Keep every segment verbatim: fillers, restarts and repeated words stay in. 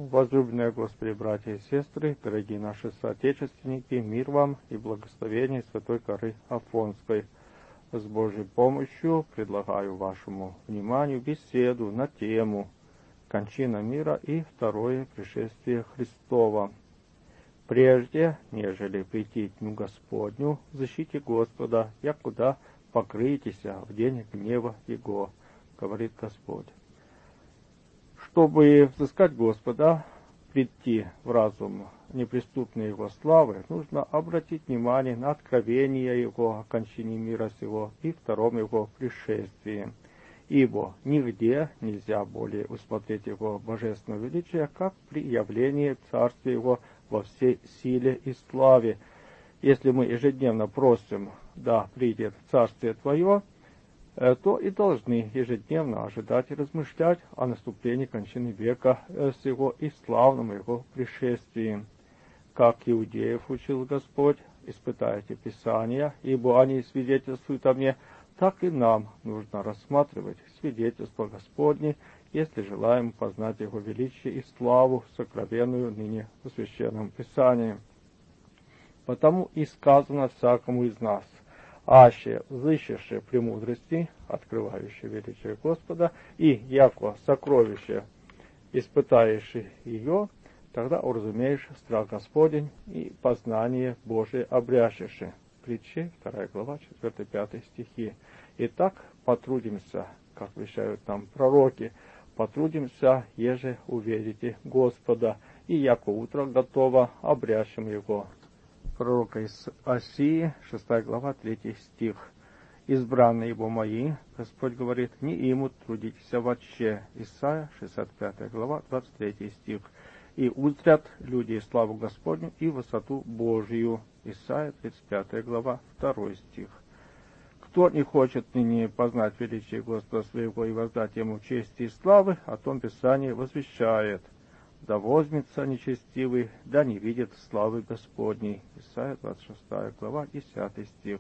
Возлюбленные Господи, братья и сестры, дорогие наши соотечественники, мир вам и благословение Святой горы Афонской. С Божьей помощью предлагаю вашему вниманию беседу на тему «Кончина мира и второе пришествие Христова». Прежде, нежели прийти к Дню Господню, защите Господа, якуда покрытесь в день гнева Его, говорит Господь. Чтобы взыскать Господа, прийти в разум неприступной Его славы, нужно обратить внимание на откровение Его о кончине мира сего и втором Его пришествии. Ибо нигде нельзя более усмотреть Его божественное величие, как при явлении Царствия Его во всей силе и славе. Если мы ежедневно просим, да придет Царствие Твое, то и должны ежедневно ожидать и размышлять о наступлении кончины века сего и славном Его пришествии. Как иудеев учил Господь, испытайте Писания, ибо они свидетельствуют о мне, так и нам нужно рассматривать свидетельство Господне, если желаем познать Его величие и славу, сокровенную ныне в Священном Писании. Потому и сказано всякому из нас: аще взыщеше премудрости, открывающей величие Господа, и яко сокровище, испытаешь ее, тогда уразумеешь страх Господень и познание Божие обрящеши. Притчи, вторая глава, четвёртый-пятый стихи. Итак, потрудимся, как вещают нам пророки, потрудимся, еже увидите Господа, и яко утро готово, обрящем Его. Пророка из Осии, шестая глава, третий стих. «Избранные его мои, Господь говорит, не имут трудитесь вообще». Исайя, шестьдесят пятая глава, двадцать третий стих. «И узрят люди славу Господню и высоту Божию». Исайя, тридцать пятая глава, второй стих. Кто не хочет ныне познать величие Господа своего и воздать ему чести и славы, о том Писание возвещает: да возьмется нечестивый, да не видит славы Господней. Исайя, двадцать шестая глава, десятый стих.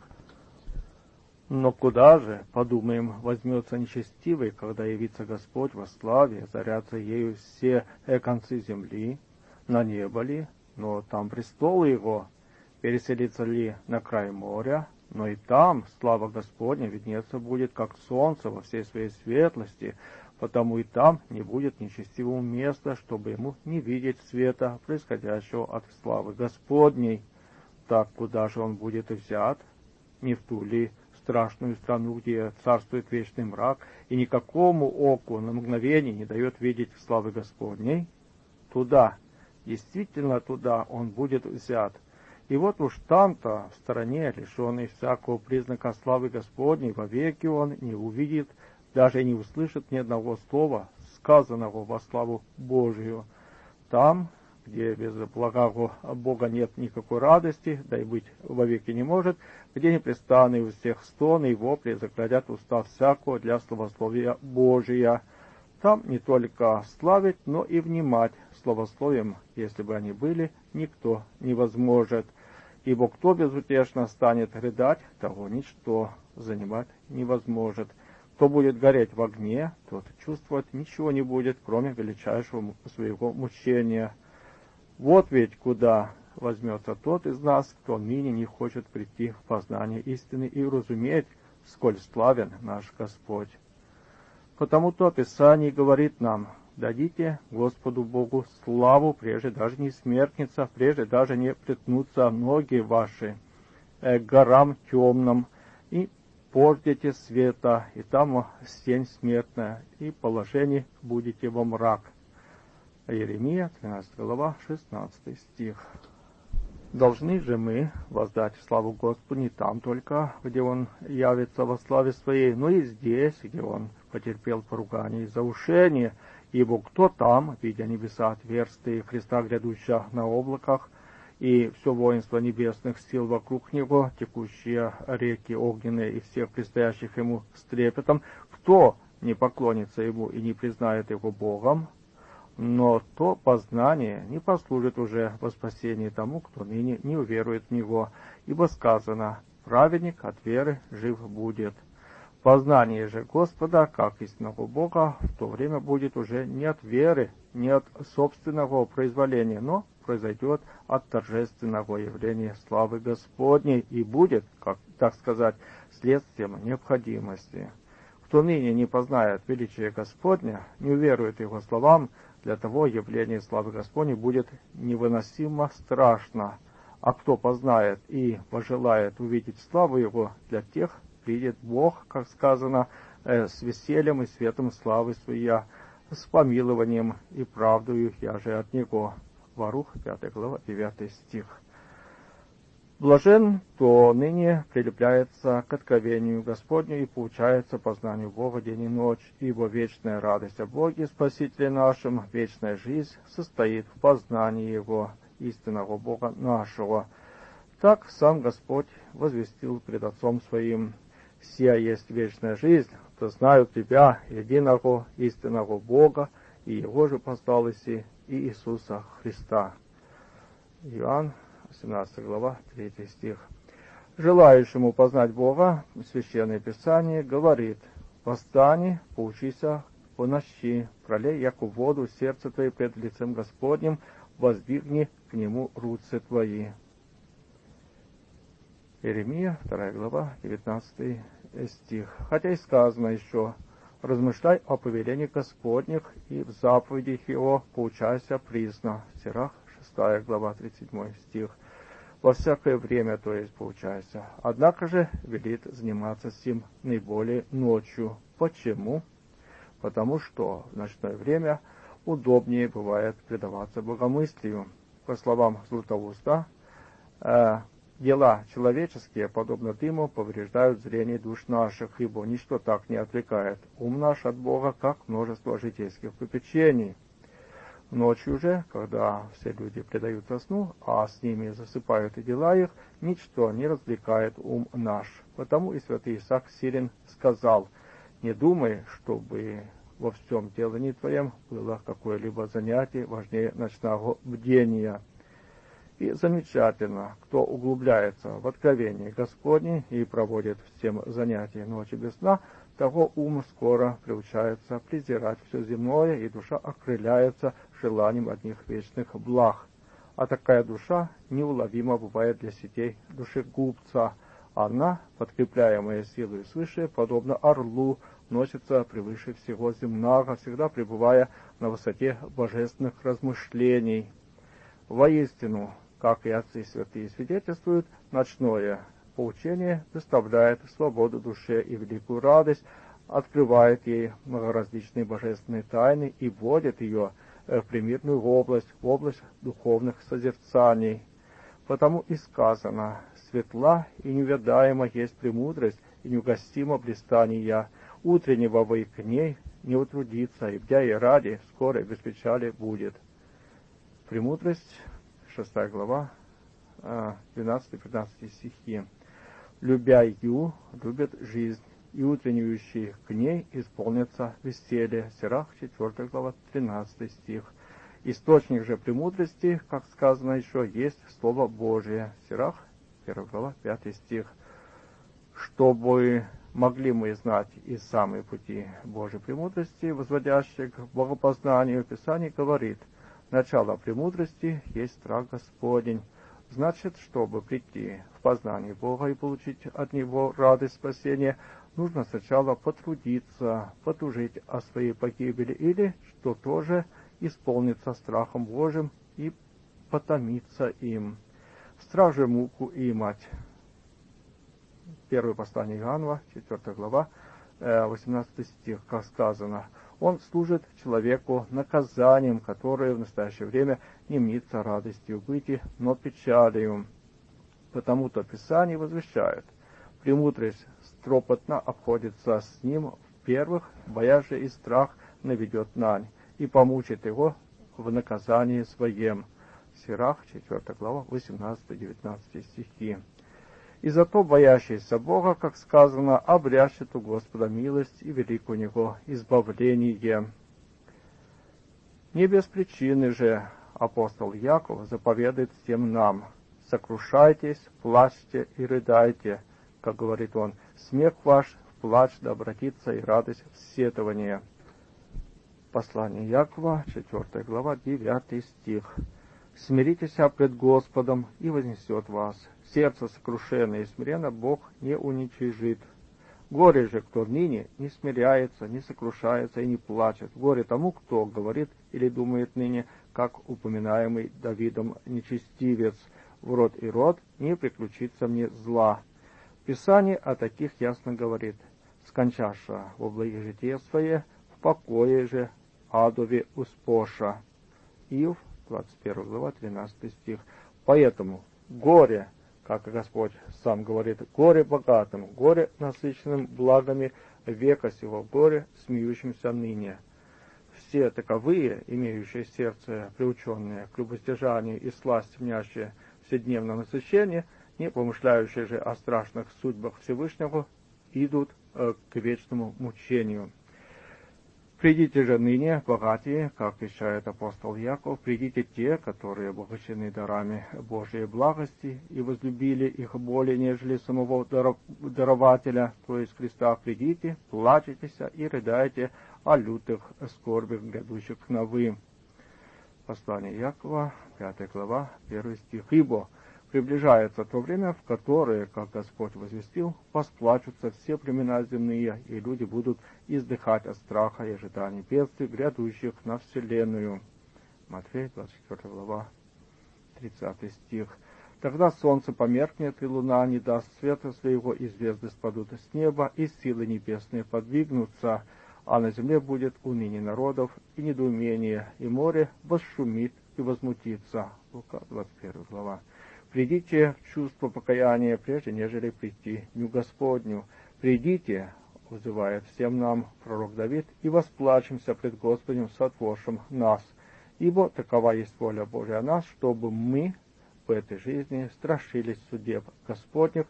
Но куда же, подумаем, возьмется нечестивый, когда явится Господь во славе, зарятся ею все концы земли, на небо ли, но там престол Его, переселится ли на край моря, но и там слава Господня виднеться будет, как солнце во всей своей светлости, потому и там не будет нечестивому места, чтобы ему не видеть света, происходящего от славы Господней. Так куда же он будет взят? Не в ту ли страшную страну, где царствует вечный мрак, и никакому оку на мгновение не дает видеть славы Господней? Туда, действительно туда он будет взят. И вот уж там-то, в стороне, лишенный всякого признака славы Господней, вовеки он не увидит, даже не услышит ни одного слова, сказанного во славу Божию. Там, где без благого Бога нет никакой радости, да и быть вовеки не может, где непрестанные у всех стоны и вопли заградят уста всякого для славословия Божия. Там не только славить, но и внимать славословием, если бы они были, никто не возможет. Ибо кто безутешно станет рыдать, того ничто занимать не возможет. Кто будет гореть в огне, тот чувствовать ничего не будет, кроме величайшего своего мучения. Вот ведь куда возьмется тот из нас, кто ныне не хочет прийти в познание истины и уразуметь, сколь славен наш Господь. Потому-то Писание говорит нам: дадите Господу Богу славу, прежде даже не смертница, прежде даже не приткнутся ноги ваши к горам темным, и пождете света, и там сень смертная, и положение будете во мрак. Иеремия, тринадцатая глава, шестнадцатый стих. Должны же мы воздать славу Господу не там только, где Он явится во славе Своей, но и здесь, где Он потерпел поругание и заушение, ибо кто там, видя небеса отверстые, Христа грядущего на облаках, и все воинство небесных сил вокруг Него, текущие реки огненные и всех предстоящих Ему с трепетом, кто не поклонится Ему и не признает Его Богом? Но то познание не послужит уже во спасении тому, кто ныне не уверует в Него, ибо сказано: праведник от веры жив будет. Познание же Господа, как истинного Бога, в то время будет уже не от веры, не от собственного произволения, но произойдет от торжественного явления славы Господней и будет, как так сказать, следствием необходимости. Кто ныне не познает величия Господня, не уверует Его словам, для того явление славы Господней будет невыносимо страшно. А кто познает и пожелает увидеть славу Его, для тех придет Бог, как сказано, э, с весельем и светом славы Своя, с помилованием и правдою я же от Него. Варух, пятая глава, девятый стих. Блажен, кто ныне прилепляется к откровению Господню и получается познанию Бога день и ночь, ибо вечная радость о Боге, Спасителе нашем, вечная жизнь состоит в познании Его, истинного Бога нашего. Так сам Господь возвестил пред Отцом Своим: «Сия есть вечная жизнь, то знают Тебя, единого истинного Бога, и Его же послал Иси, и Иисуса Христа». Иоанн, семнадцатая глава, третий стих. Желающему познать Бога, Священное Писание говорит: «Восстани, поучися понощи, пролей яку воду сердце Твое пред лицем Господним, воздвигни к Нему руцы Твои». Иеремия, вторая глава, девятнадцатый стих. Хотя и сказано еще: «Размышляй о повелении Господних, и в заповедях Его поучайся присно». Сирах, шестая глава, тридцать седьмой стих. «Во всякое время, то есть, поучайся». Однако же велит заниматься сим наиболее ночью. Почему? Потому что в ночное время удобнее бывает предаваться богомыслию. По словам Златоуста, э, дела человеческие, подобно дыму, повреждают зрение душ наших, ибо ничто так не отвлекает ум наш от Бога, как множество житейских попечений. Ночью же, когда все люди предаются сну, а с ними засыпают и дела их, ничто не развлекает ум наш. Потому и святый Исаак Сирин сказал: «Не думай, чтобы во всем делании твоем было какое-либо занятие важнее ночного бдения». И замечательно, кто углубляется в откровение Господне и проводит всем занятия ночи без сна, того ум скоро приучается презирать все земное, и душа окрыляется желанием одних вечных благ. А такая душа неуловима бывает для сетей душегубца. Она, подкрепляемая силой свыше, подобно орлу, носится превыше всего земного, всегда пребывая на высоте божественных размышлений. Воистину, как и отцы святые свидетельствуют, ночное поучение доставляет свободу душе и великую радость, открывает ей многоразличные божественные тайны и вводит ее в примирную область, в область духовных созерцаний. Потому и сказано: «Светла и неведаема есть премудрость, и неугасимо блистание утреннего во к ней не утрудится, и бдя и ради, скоро и без печали будет». Премудрость, шестая глава, двенадцатый-пятнадцатый стихи. «Любя ю, любят жизнь, и утреннюющие к ней исполнятся веселье». Сирах, четвертая глава, тринадцатый стих. Источник же премудрости, как сказано еще, есть Слово Божие. Сирах, первая глава, пятый стих. Чтобы могли мы знать и самые пути Божьей премудрости, возводящие к богопознанию, Писание говорит: «Начало премудрости есть страх Господень». Значит, чтобы прийти в познание Бога и получить от Него радость спасения, нужно сначала потрудиться, потужить о своей погибели, или, что тоже, исполниться страхом Божьим и потомиться им. Страх же муку имать. Первое послание Иоанна, четвертая глава, восемнадцатый стих, как сказано: «Он служит человеку наказанием, которое в настоящее время не мнится радостью быти, но печалью». Потому-то Писание возвещает: «Премудрость стропотно обходится с ним в первых, боясь же и страх наведет нань, и помучит его в наказании своем». Сирах, четвертая глава, восемнадцатый-девятнадцатый стихи. «И зато боящийся Бога, как сказано, обрящет у Господа милость, и велик у Него избавление». Не без причины же апостол Яков заповедует всем нам: «Сокрушайтесь, плачьте и рыдайте», как говорит он: «Смех ваш в плач да обратится, и радость в сетование». Послание Якова, четвёртая глава, девятый стих. «Смиритесь пред Господом, и вознесет вас. Сердце сокрушенное и смиренно Бог не уничижит. Горе же, кто ныне не смиряется, не сокрушается и не плачет. Горе тому, кто говорит или думает ныне, как упоминаемый Давидом нечестивец. В род и род не приключится мне зла». Писание о таких ясно говорит: «Скончаша во благе житие свое, в покое же адове успоша». Иов, двадцать первая глава, тринадцатый стих. Поэтому горе, как Господь сам говорит, горе богатым, горе насыщенным благами века сего, горе смеющимся ныне. Все таковые, имеющие сердце приученные к любостяжанию и сласть мнящие вседневном насыщении, не помышляющие же о страшных судьбах Всевышнего, идут э, к вечному мучению. «Придите же ныне, богатые, как вещает апостол Яков, придите те, которые обогащены дарами Божией благости и возлюбили их более, нежели самого дарователя, то есть Христа, придите, плачетесь и рыдайте о лютых скорбях, грядущих на вы». Послание Якова, пятая глава, первый стих. «Ибо приближается то время, в которое, как Господь возвестил, восплачутся все племена земные, и люди будут издыхать от страха и ожидания бедствий, грядущих на вселенную». Матфея, двадцать четвёртая глава, тридцатый стих. «Тогда солнце померкнет, и луна не даст света своего, и звезды спадут с неба, и силы небесные подвигнутся, а на земле будет уныние народов и недоумение, и море восшумит и возмутится». Лука, двадцать первая глава. «Придите в чувство покаяния, прежде нежели прийти в дню Господню. Придите, — вызывает всем нам пророк Давид, — и восплачемся пред Господем, сотворшим нас. Ибо такова есть воля Божия о нас, чтобы мы в этой жизни страшились судеб Господних,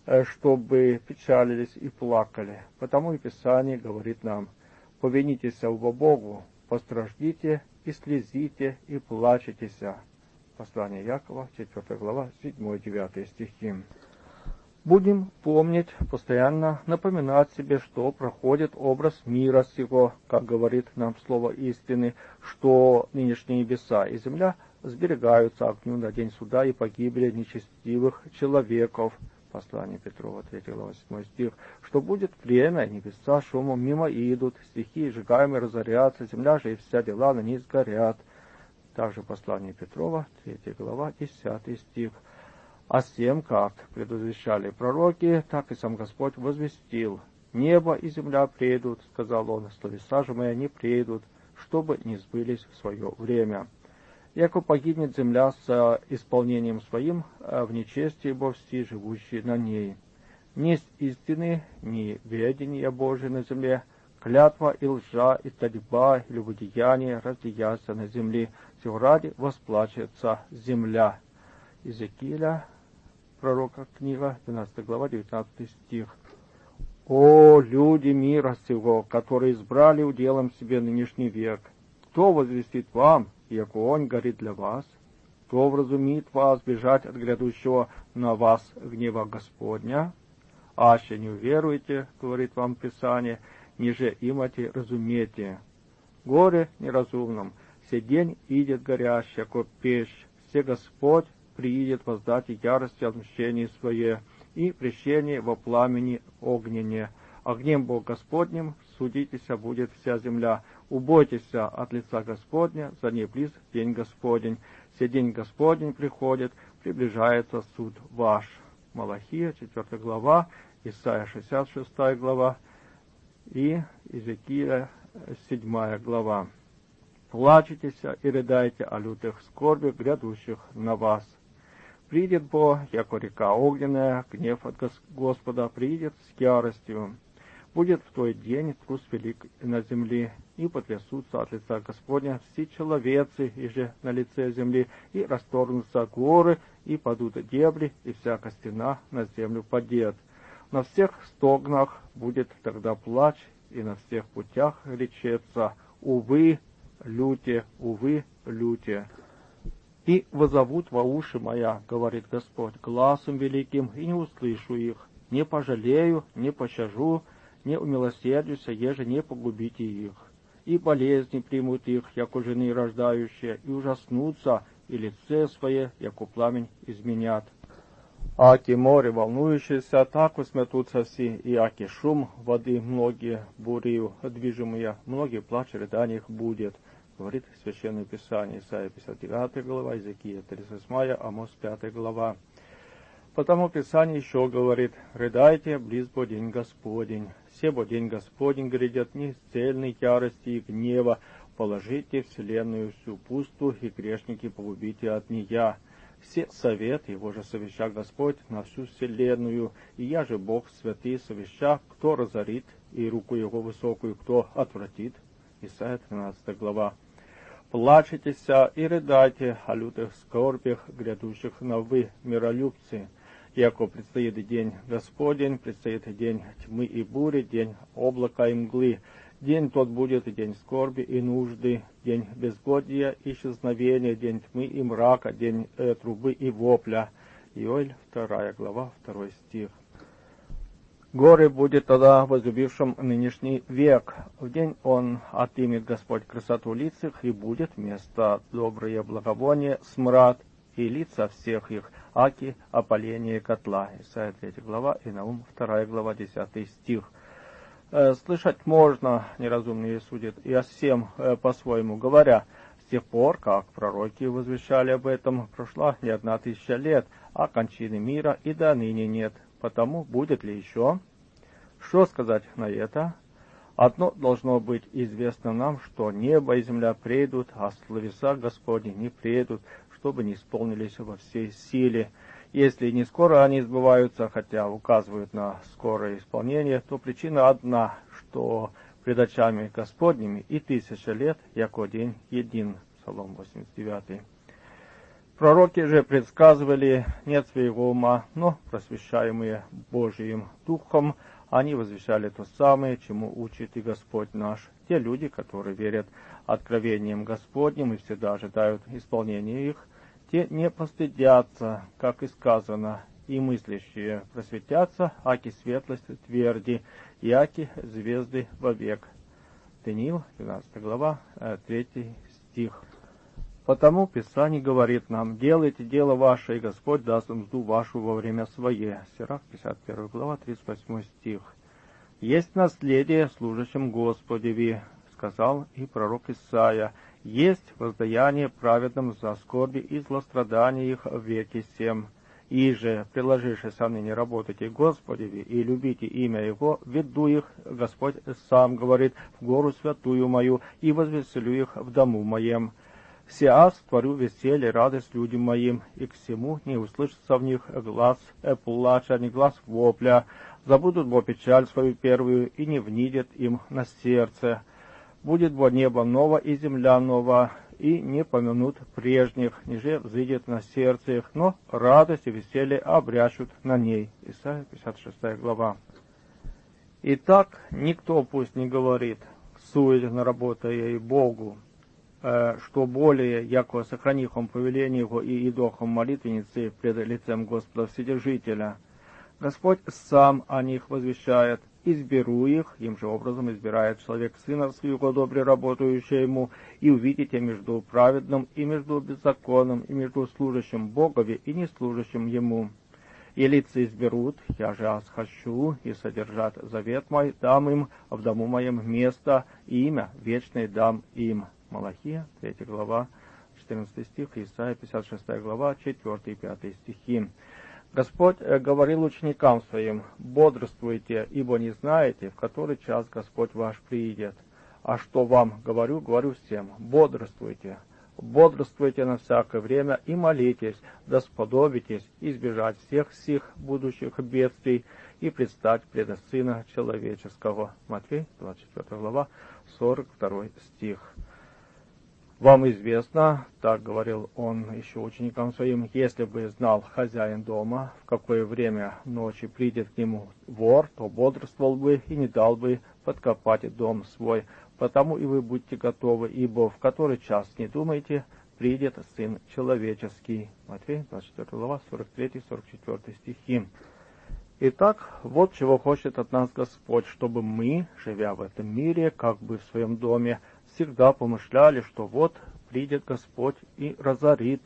чтобы печалились и плакали. Потому и Писание говорит нам: повинитесь во Богу, постраждите и слезите и плачетесь». Послание Якова, четвёртая глава, седьмой-девятый стихи. Будем помнить, постоянно напоминать себе, что проходит образ мира сего, как говорит нам слово истины, что нынешние небеса и земля сберегаются огню на день суда и погибели нечестивых человеков. Послание Петрова, третья глава, седьмой стих. Что будет время, небеса шумом мимо идут, стихии сжигаемые разорятся, земля же и вся дела на ней сгорят. Также послание Петрова, третья глава, десятый стих. «А сем, как предвозвещали пророки, так и сам Господь возвестил: небо и земля придут, — сказал он, — словеса же мои не придут, чтобы не сбылись в свое время. Яко погибнет земля с исполнением своим, а в нечестии бо все живущие на ней. Несть истины, ни ведения Божие на земле, клятва и лжа, и тальба, и любодеяние разлияются на земле, всего ради восплачется земля». Иезекииля, пророка книга, двенадцатая глава, девятнадцатый стих. «О, люди мира сего, которые избрали уделом себе нынешний век! Кто возвестит вам, и огонь горит для вас? Кто вразумит вас бежать от грядущего на вас гнева Господня? Аще не уверуете, — говорит вам Писание, — ниже имате разумете. Горе неразумным, се день идет горящий, яко печь, се Господь приидет воздать ярости отмщение свое и прещение во пламени огненне. Огнем Бог Господним судитеся будет вся земля. Убойтесь от лица Господня, за ней близ день Господень. Се день Господень приходит, приближается суд ваш». Малахия, четвёртая глава, Исайя, шестьдесят шестая глава и Иезекииля, седьмая глава. «Плачетесь и рыдайте о лютых скорбях, грядущих на вас. Придет бо, яко река огненная, гнев от Господа придет с яростью. Будет в той день трус велик на земле, и потрясутся от лица Господня все человецы, и же на лице земли, и расторгнутся горы, и падут дебри, и всяка стена на землю падет. На всех стогнах будет тогда плач, и на всех путях речется: увы, люте, увы, люте. И возовут во уши моя, — говорит Господь, — гласом великим, и не услышу их, не пожалею, не пощажу, не умилосердюся, еже не погубите их. и болезни примут их, яко жены рождающие, и ужаснутся, и лице свое, яко пламень, изменят. Аки море волнующееся, так усмятутся все, и аки шум воды многие, бурею движимые, многие плач, рыдания их будет, говорит Священное Писание, Исайя пятьдесят девятая глава, Иезекия тридцать восьмая, Амос пятая глава. Потому Писание еще говорит: «Рыдайте, близ бо день Господень, се бо день Господень грядет не с цельной ярости и гнева, положите вселенную всю пусту, и грешники погубите от нея. Все совет его же совеща Господь на всю вселенную, и я же Бог святый совеща, кто разорит, и руку его высокую кто отвратит». Исайя тринадцатая глава. «Плачетеся и рыдайте о лютых скорбях, грядущих на вы, миролюбцы. Яко предстоит день Господень, предстоит день тьмы и бури, день облака и мглы. День тот будет день скорби и нужды, день безгодия и исчезновения, день тьмы и мрака, день э, трубы и вопля». Иоиль вторая глава, второй стих. «Горе будет тогда возлюбившим нынешний век. В день он отымет Господь красоту лиц их, и будет вместо доброе благовоние смрад, и лица всех их, аки опаление котла». Исайя третья глава, и Наум вторая глава, десятый стих. Э, слышать можно, неразумные судят, и о всем э, по-своему говоря. С тех пор, как пророки возвещали об этом, прошла не одна тысяча лет, а кончины мира и до ныне нет. Потому будет ли еще? Что сказать на это? Одно должно быть известно нам, что небо и земля придут, а словеса Господни не придут, чтобы не исполнились во всей силе. Если не скоро они сбываются, хотя указывают на скорое исполнение, то причина одна, что пред очами Господними и тысяча лет, яко день един. Псалом восемьдесят девятый. Пророки же предсказывали не от своего ума, но просвещаемые Божиим Духом, они возвещали то самое, чему учит и Господь наш. Те люди, которые верят откровениям Господним и всегда ожидают исполнения их, те не постыдятся, как и сказано, и мыслящие просветятся, аки светлость тверди, и аки звезды вовек. Даниил, двенадцатая глава, третий стих. Потому Писание говорит нам: «Делайте дело ваше, и Господь даст мзду вашу во время свое». Сирах, пятьдесят первая глава, тридцать восьмой стих. «Есть наследие служащим Господеви», сказал и пророк Исаия. «Есть воздаяние праведным за скорби и злострадания их в веке сем. И же, приложившись ныне работайте Господеви и любите имя Его, веду их, Господь сам говорит, в гору святую мою, и возвеселю их в дому моем. Сеас творю веселье, радость людям моим, и к всему не услышится в них глаз плача, ни глаз вопля. Забудут бо печаль свою первую, и не внидят им на сердце. Будет бо небо ново и земля нова, и не помянут прежних, ниже взыдет на сердце их, но радость и веселье обрящут на ней». Исайя пятьдесят шестая глава. Итак, никто пусть не говорит, суетно работая и Богу, что более, яко сохранихом повеление Его и идохом молитвенницы пред лицем Господа Вседержителя. Господь сам о них возвещает: «Изберу их», им же образом избирает человек сына своего, добре работающего ему, «и увидите между праведным и между беззаконным, и между служащим Богови и неслужащим Ему. И лица изберут, я же асхощу, и содержат завет мой, дам им в дому моем место, и имя вечное дам им». Малахия, третья глава, четырнадцатый стих, Исайя, пятьдесят шестая глава, четвёртый и пятый стихи. Господь говорил ученикам своим: «Бодрствуйте, ибо не знаете, в который час Господь ваш приидет. А что вам говорю, говорю всем: бодрствуйте, бодрствуйте на всякое время и молитесь, да сподобитесь избежать всех сих будущих бедствий и предстать пред Сына Человеческого». Матфей, двадцать четвёртая глава, сорок второй стих. «Вам известно, — так говорил он еще ученикам своим, — если бы знал хозяин дома, в какое время ночи придет к нему вор, то бодрствовал бы и не дал бы подкопать дом свой. Потому и вы будьте готовы, ибо в который час не думайте, придет Сын Человеческий». Матфей, двадцать четвёртая глава, сорок третий — сорок четвёртый стихи. Итак, вот чего хочет от нас Господь, чтобы мы, живя в этом мире, как бы в своем доме, всегда помышляли, что вот придет Господь и разорит,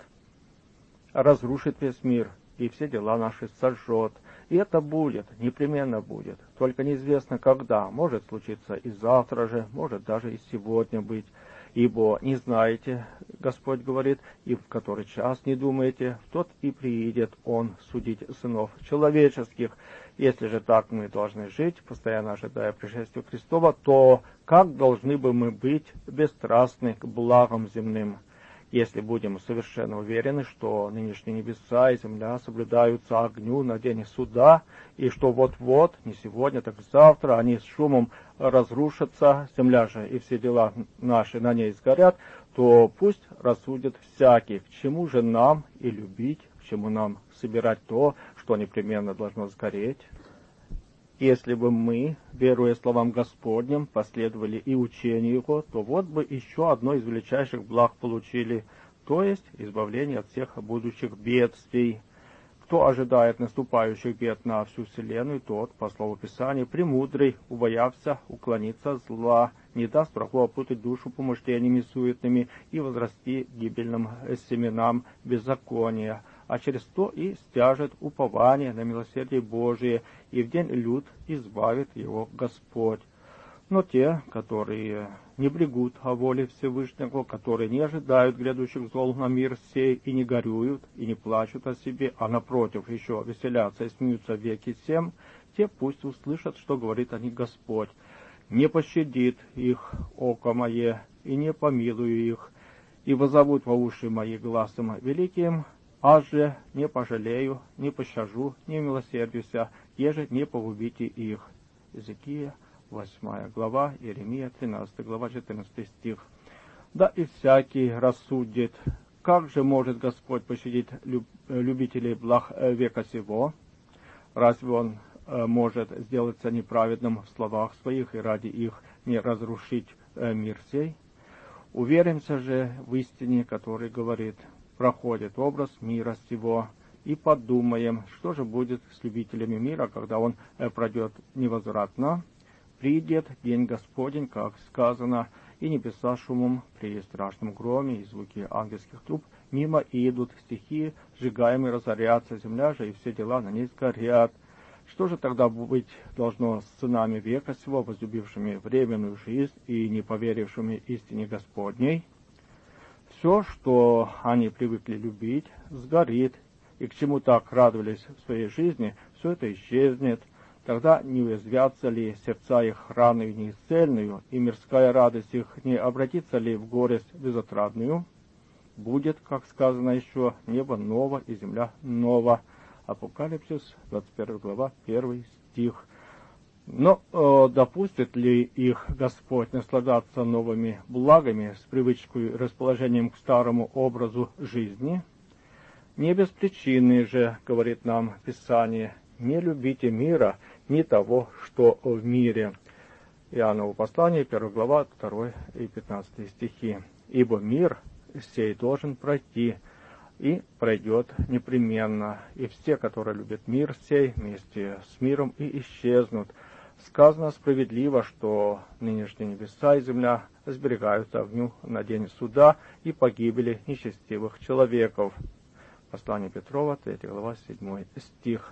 разрушит весь мир, и все дела наши сожжет. И это будет, непременно будет, только неизвестно когда, может случиться и завтра же, может даже и сегодня быть. Ибо не знаете, Господь говорит, и в который час не думаете, в тот и приидет Он судить сынов человеческих. Если же так мы должны жить, постоянно ожидая пришествия Христова, то как должны бы мы быть бесстрастны к благам земным? Если будем совершенно уверены, что нынешние небеса и земля соблюдаются огню на день суда, и что вот-вот, не сегодня, так завтра, они с шумом разрушатся, земля же и все дела наши на ней сгорят, то пусть рассудит всякий, к чему же нам и любить, к чему нам собирать то, что непременно должно сгореть. Если бы мы, веруя словам Господним, последовали и учению Его, то вот бы еще одно из величайших благ получили, то есть избавление от всех будущих бедствий. Кто ожидает наступающих бед на всю вселенную, тот, по слову Писания, премудрый, убоявся уклониться зла, не даст врагу опутать душу помышлениями суетными и возрасти гибельным семенам беззакония, а через то и стяжет упование на милосердие Божие, и в день лют избавит его Господь. Но те, которые не брегут о воле Всевышнего, которые не ожидают грядущих зол на мир сей, и не горюют, и не плачут о себе, а напротив еще веселятся и смеются веки всем, те пусть услышат, что говорит о них Господь. Не пощадит их око мое, и не помилую их, и возовут во уши мои гласом великим, а же не пожалею, не пощажу, не милосердюся, еже не погубите их. Иезекия, восьмая глава, Иеремия, тринадцатая глава, четырнадцатый стих. Да и всякий рассудит, как же может Господь пощадить люб, любителей благ века сего? Разве Он э, может сделаться неправедным в словах своих и ради их не разрушить э, мир сей? Уверимся же в истине, который говорит: проходит образ мира сего, и подумаем, что же будет с любителями мира, когда он э, пройдет невозвратно. Придет день Господень, как сказано, и небеса шумом при страшном громе и звуке ангельских труб мимо идут стихии, сжигаемые разорятся, земля же и все дела на ней сгорят. Что же тогда быть должно с сынами века сего, возлюбившими временную жизнь и не поверившими истине Господней? Все, что они привыкли любить, сгорит, и к чему так радовались в своей жизни, все это исчезнет. Тогда не уязвятся ли сердца их раною неисцельную, и мирская радость их не обратится ли в горесть безотрадную? Будет, как сказано еще, небо ново и земля нова. Апокалипсис, двадцать первая глава, первый стих. Но э, допустит ли их Господь наслаждаться новыми благами с привычкой и расположением к старому образу жизни? Не без причины же, говорит нам Писание, не любите мира, ни того, что в мире. Иоанново послание, первая глава, второй и пятнадцатый стихи. Ибо мир сей должен пройти, и пройдет непременно, и все, которые любят мир сей, вместе с миром и исчезнут. Сказано справедливо, что нынешние небеса и земля сберегаются огню на день суда и погибели нечестивых человеков. Послание Петрова, третья глава, седьмой стих.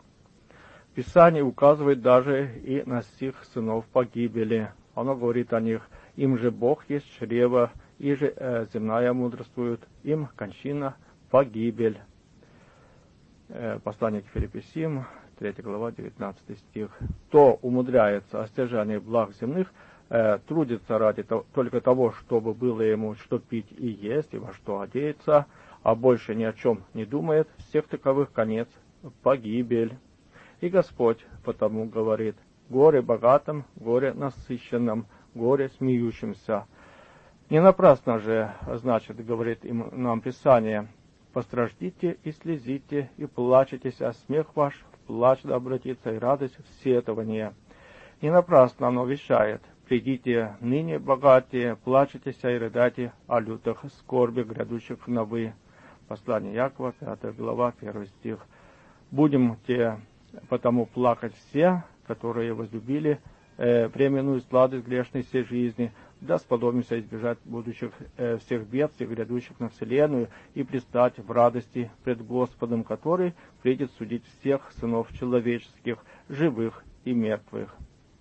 Писание указывает даже и на сих сынов погибели. Оно говорит о них: им же Бог есть чрево, и же э, земная мудрствует, им кончина, погибель. Э, послание к Филиппийцам, третья глава, девятнадцатый стих. Кто умудряется о стяжании благ земных, э, трудится ради того, только того, чтобы было ему что пить и есть, и во что одеяться, а больше ни о чем не думает, всех таковых конец — погибель. И Господь потому говорит: горе богатым, горе насыщенным, горе смеющимся. Не напрасно же, значит, говорит им нам Писание: постраждите и слезите, и плачетесь, а смех ваш в плач да обратится, и радость в сетование. Не напрасно оно вещает: придите ныне, богатые, плачетесь и рыдайте о лютых скорби, грядущих на вы. Послание Якова, пятая глава, первый стих. Будем те потому плакать все, которые возлюбили э, временную сладость грешной всей жизни, да сподобимся избежать будущих э, всех бедствий, грядущих на вселенную, и предстать в радости пред Господом, который придет судить всех сынов человеческих, живых и мертвых.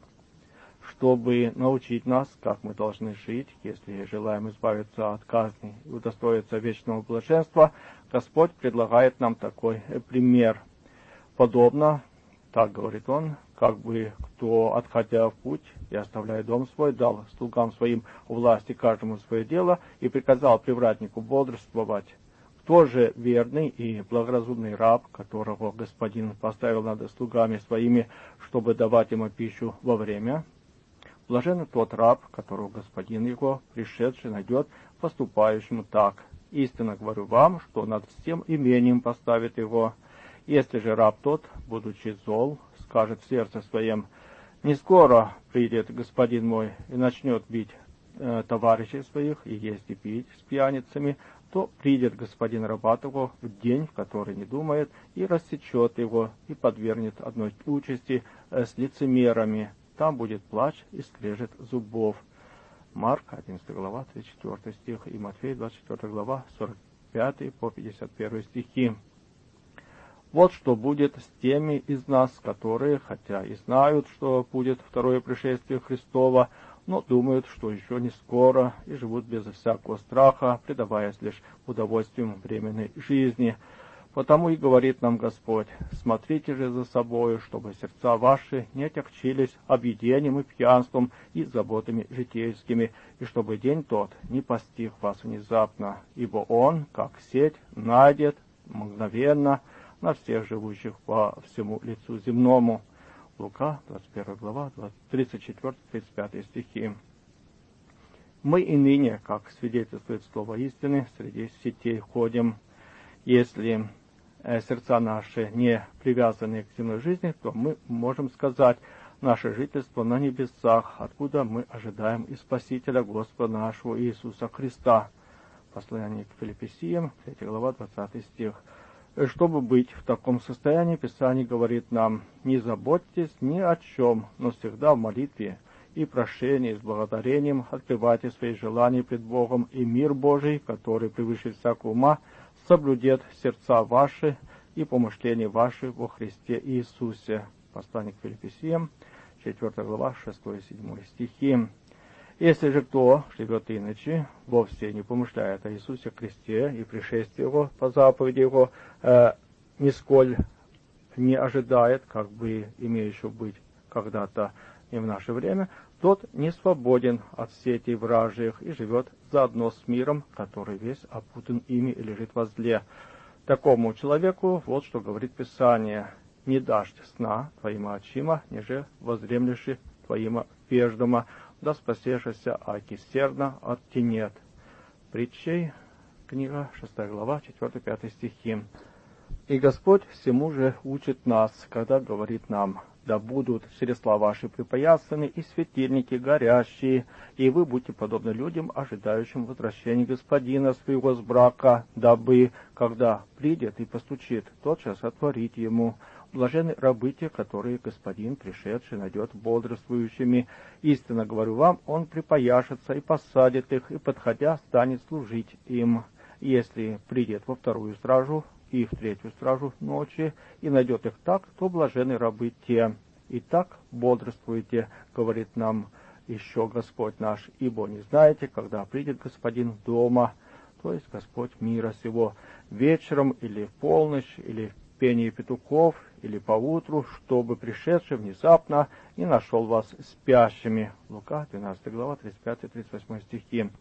Чтобы научить нас, как мы должны жить, если желаем избавиться от казни и удостоиться вечного блаженства, Господь предлагает нам такой пример. Подобно, так говорит Он, как бы кто, отходя в путь и оставляя дом свой, дал слугам своим власти каждому свое дело и приказал привратнику бодрствовать. Кто же верный и благоразумный раб, которого господин поставил над слугами своими, чтобы давать ему пищу во время? Блажен тот раб, которого господин его, пришедший, найдет поступающему так. Истинно говорю вам, что над всем имением поставит его. Если же раб тот, будучи зол, скажет в сердце своем: не скоро придет господин мой и начнет бить э, товарищей своих и есть и пить с пьяницами, то придет господин раба того в день, в который не думает, и рассечет его, и подвергнет одной участи э, с лицемерами. Там будет плач и скрежет зубов. Марк, одиннадцатая глава, тридцать четвёртый стих, и Матфея, двадцать четвёртая глава, сорок пятый по пятьдесят первый стихи. Вот что будет с теми из нас, которые, хотя и знают, что будет второе пришествие Христова, но думают, что еще не скоро, и живут безо всякого страха, предаваясь лишь удовольствиям временной жизни. Потому и говорит нам Господь: смотрите же за собою, чтобы сердца ваши не отягчились объедением и пьянством и заботами житейскими, и чтобы день тот не постиг вас внезапно, ибо он, как сеть, найдет мгновенно на всех живущих по всему лицу земному. Лука, двадцать первая глава, тридцать четвёртый тридцать пятый стихи. Мы и ныне, как свидетельствует слово истины, среди сетей ходим. Если э, сердца наши не привязаны к земной жизни, то мы можем сказать: наше жительство на небесах, откуда мы ожидаем и Спасителя Господа нашего Иисуса Христа. Послание к Филиппийцам, третья глава, двадцатый стих. Чтобы быть в таком состоянии, Писание говорит нам: не заботьтесь ни о чем, но всегда в молитве и прошении с благодарением открывайте свои желания пред Богом, и мир Божий, который превыше всякого ума, соблюдет сердца ваши и помышления ваши во Христе Иисусе. Послание к Филиппийцам, четвёртая глава, шестой и седьмой стихи. Если же кто живет иначе, вовсе не помышляет о Иисусе Христе и пришествии Его по заповеди Его, э, нисколь не ожидает, как бы имеющего быть когда-то и в наше время, тот не свободен от сетей вражьих и живет заодно с миром, который весь опутан ими и лежит во зле. Такому человеку вот что говорит Писание: не дашь сна твоим очима, ниже воздремлеши твоим пеждома, да спасешься, аки сердно от тенет. Притчей, книга, шестая глава, четвёртый-пятый стихи. И Господь всему же учит нас, когда говорит нам: да будут чресла ваши припоясаны и светильники горящие, и вы будьте подобны людям, ожидающим возвращения Господина своего с брака, дабы, когда придет и постучит, тотчас отворить ему. Блаженны рабы те, которые господин, пришедший, найдет бодрствующими. Истинно говорю вам, он припояшется и посадит их, и, подходя, станет служить им. Если придет во вторую стражу и в третью стражу ночи, и найдет их так, то блаженны рабы те. Итак, бодрствуйте, говорит нам еще Господь наш, ибо не знаете, когда придет господин дома, то есть Господь мира сего, вечером или в полночь, или в пение петухов, или поутру, чтобы пришедший внезапно не нашел вас спящими. Лука, двенадцатая глава, тридцать пятый тридцать восьмой стихи.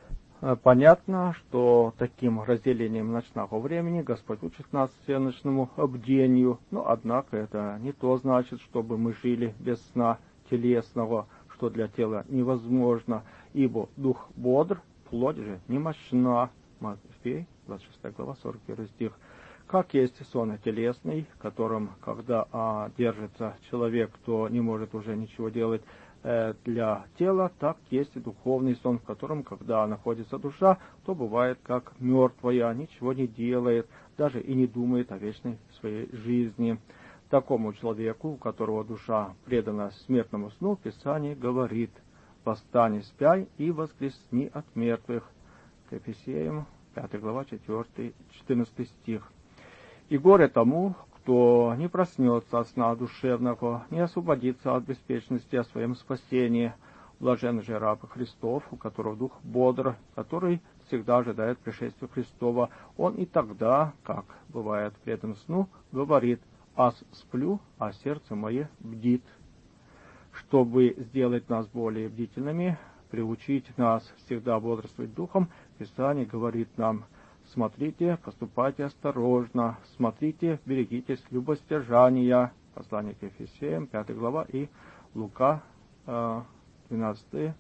Понятно, что таким разделением ночного времени Господь учит нас всеночному бдению, но однако это не то значит, чтобы мы жили без сна телесного, что для тела невозможно, ибо дух бодр, плоть же немощна. Матфея, двадцать шестая глава, сорок первый стих. Как есть сон телесный, которым, когда а, держится человек, то не может уже ничего делать э, для тела, так есть и духовный сон, в котором, когда находится душа, то бывает как мертвая, ничего не делает, даже и не думает о вечной своей жизни. Такому человеку, у которого душа предана смертному сну, Писание говорит: «Восстань, спяй и воскресни от мертвых». К Ефесеям, пятая глава, четвёртый, четырнадцатый стих. «И горе тому, кто не проснется от сна душевного, не освободится от беспечности о своем спасении. Блажен же раб Христов, у которого дух бодр, который всегда ожидает пришествия Христова. Он и тогда, как бывает предан сну, говорит: «Аз сплю, а сердце мое бдит». Чтобы сделать нас более бдительными, приучить нас всегда бодрствовать духом, Писание говорит нам: смотрите, поступайте осторожно, смотрите, берегитесь любостяжания. Послание к Ефесеям, пятая глава, и Лука, двенадцатая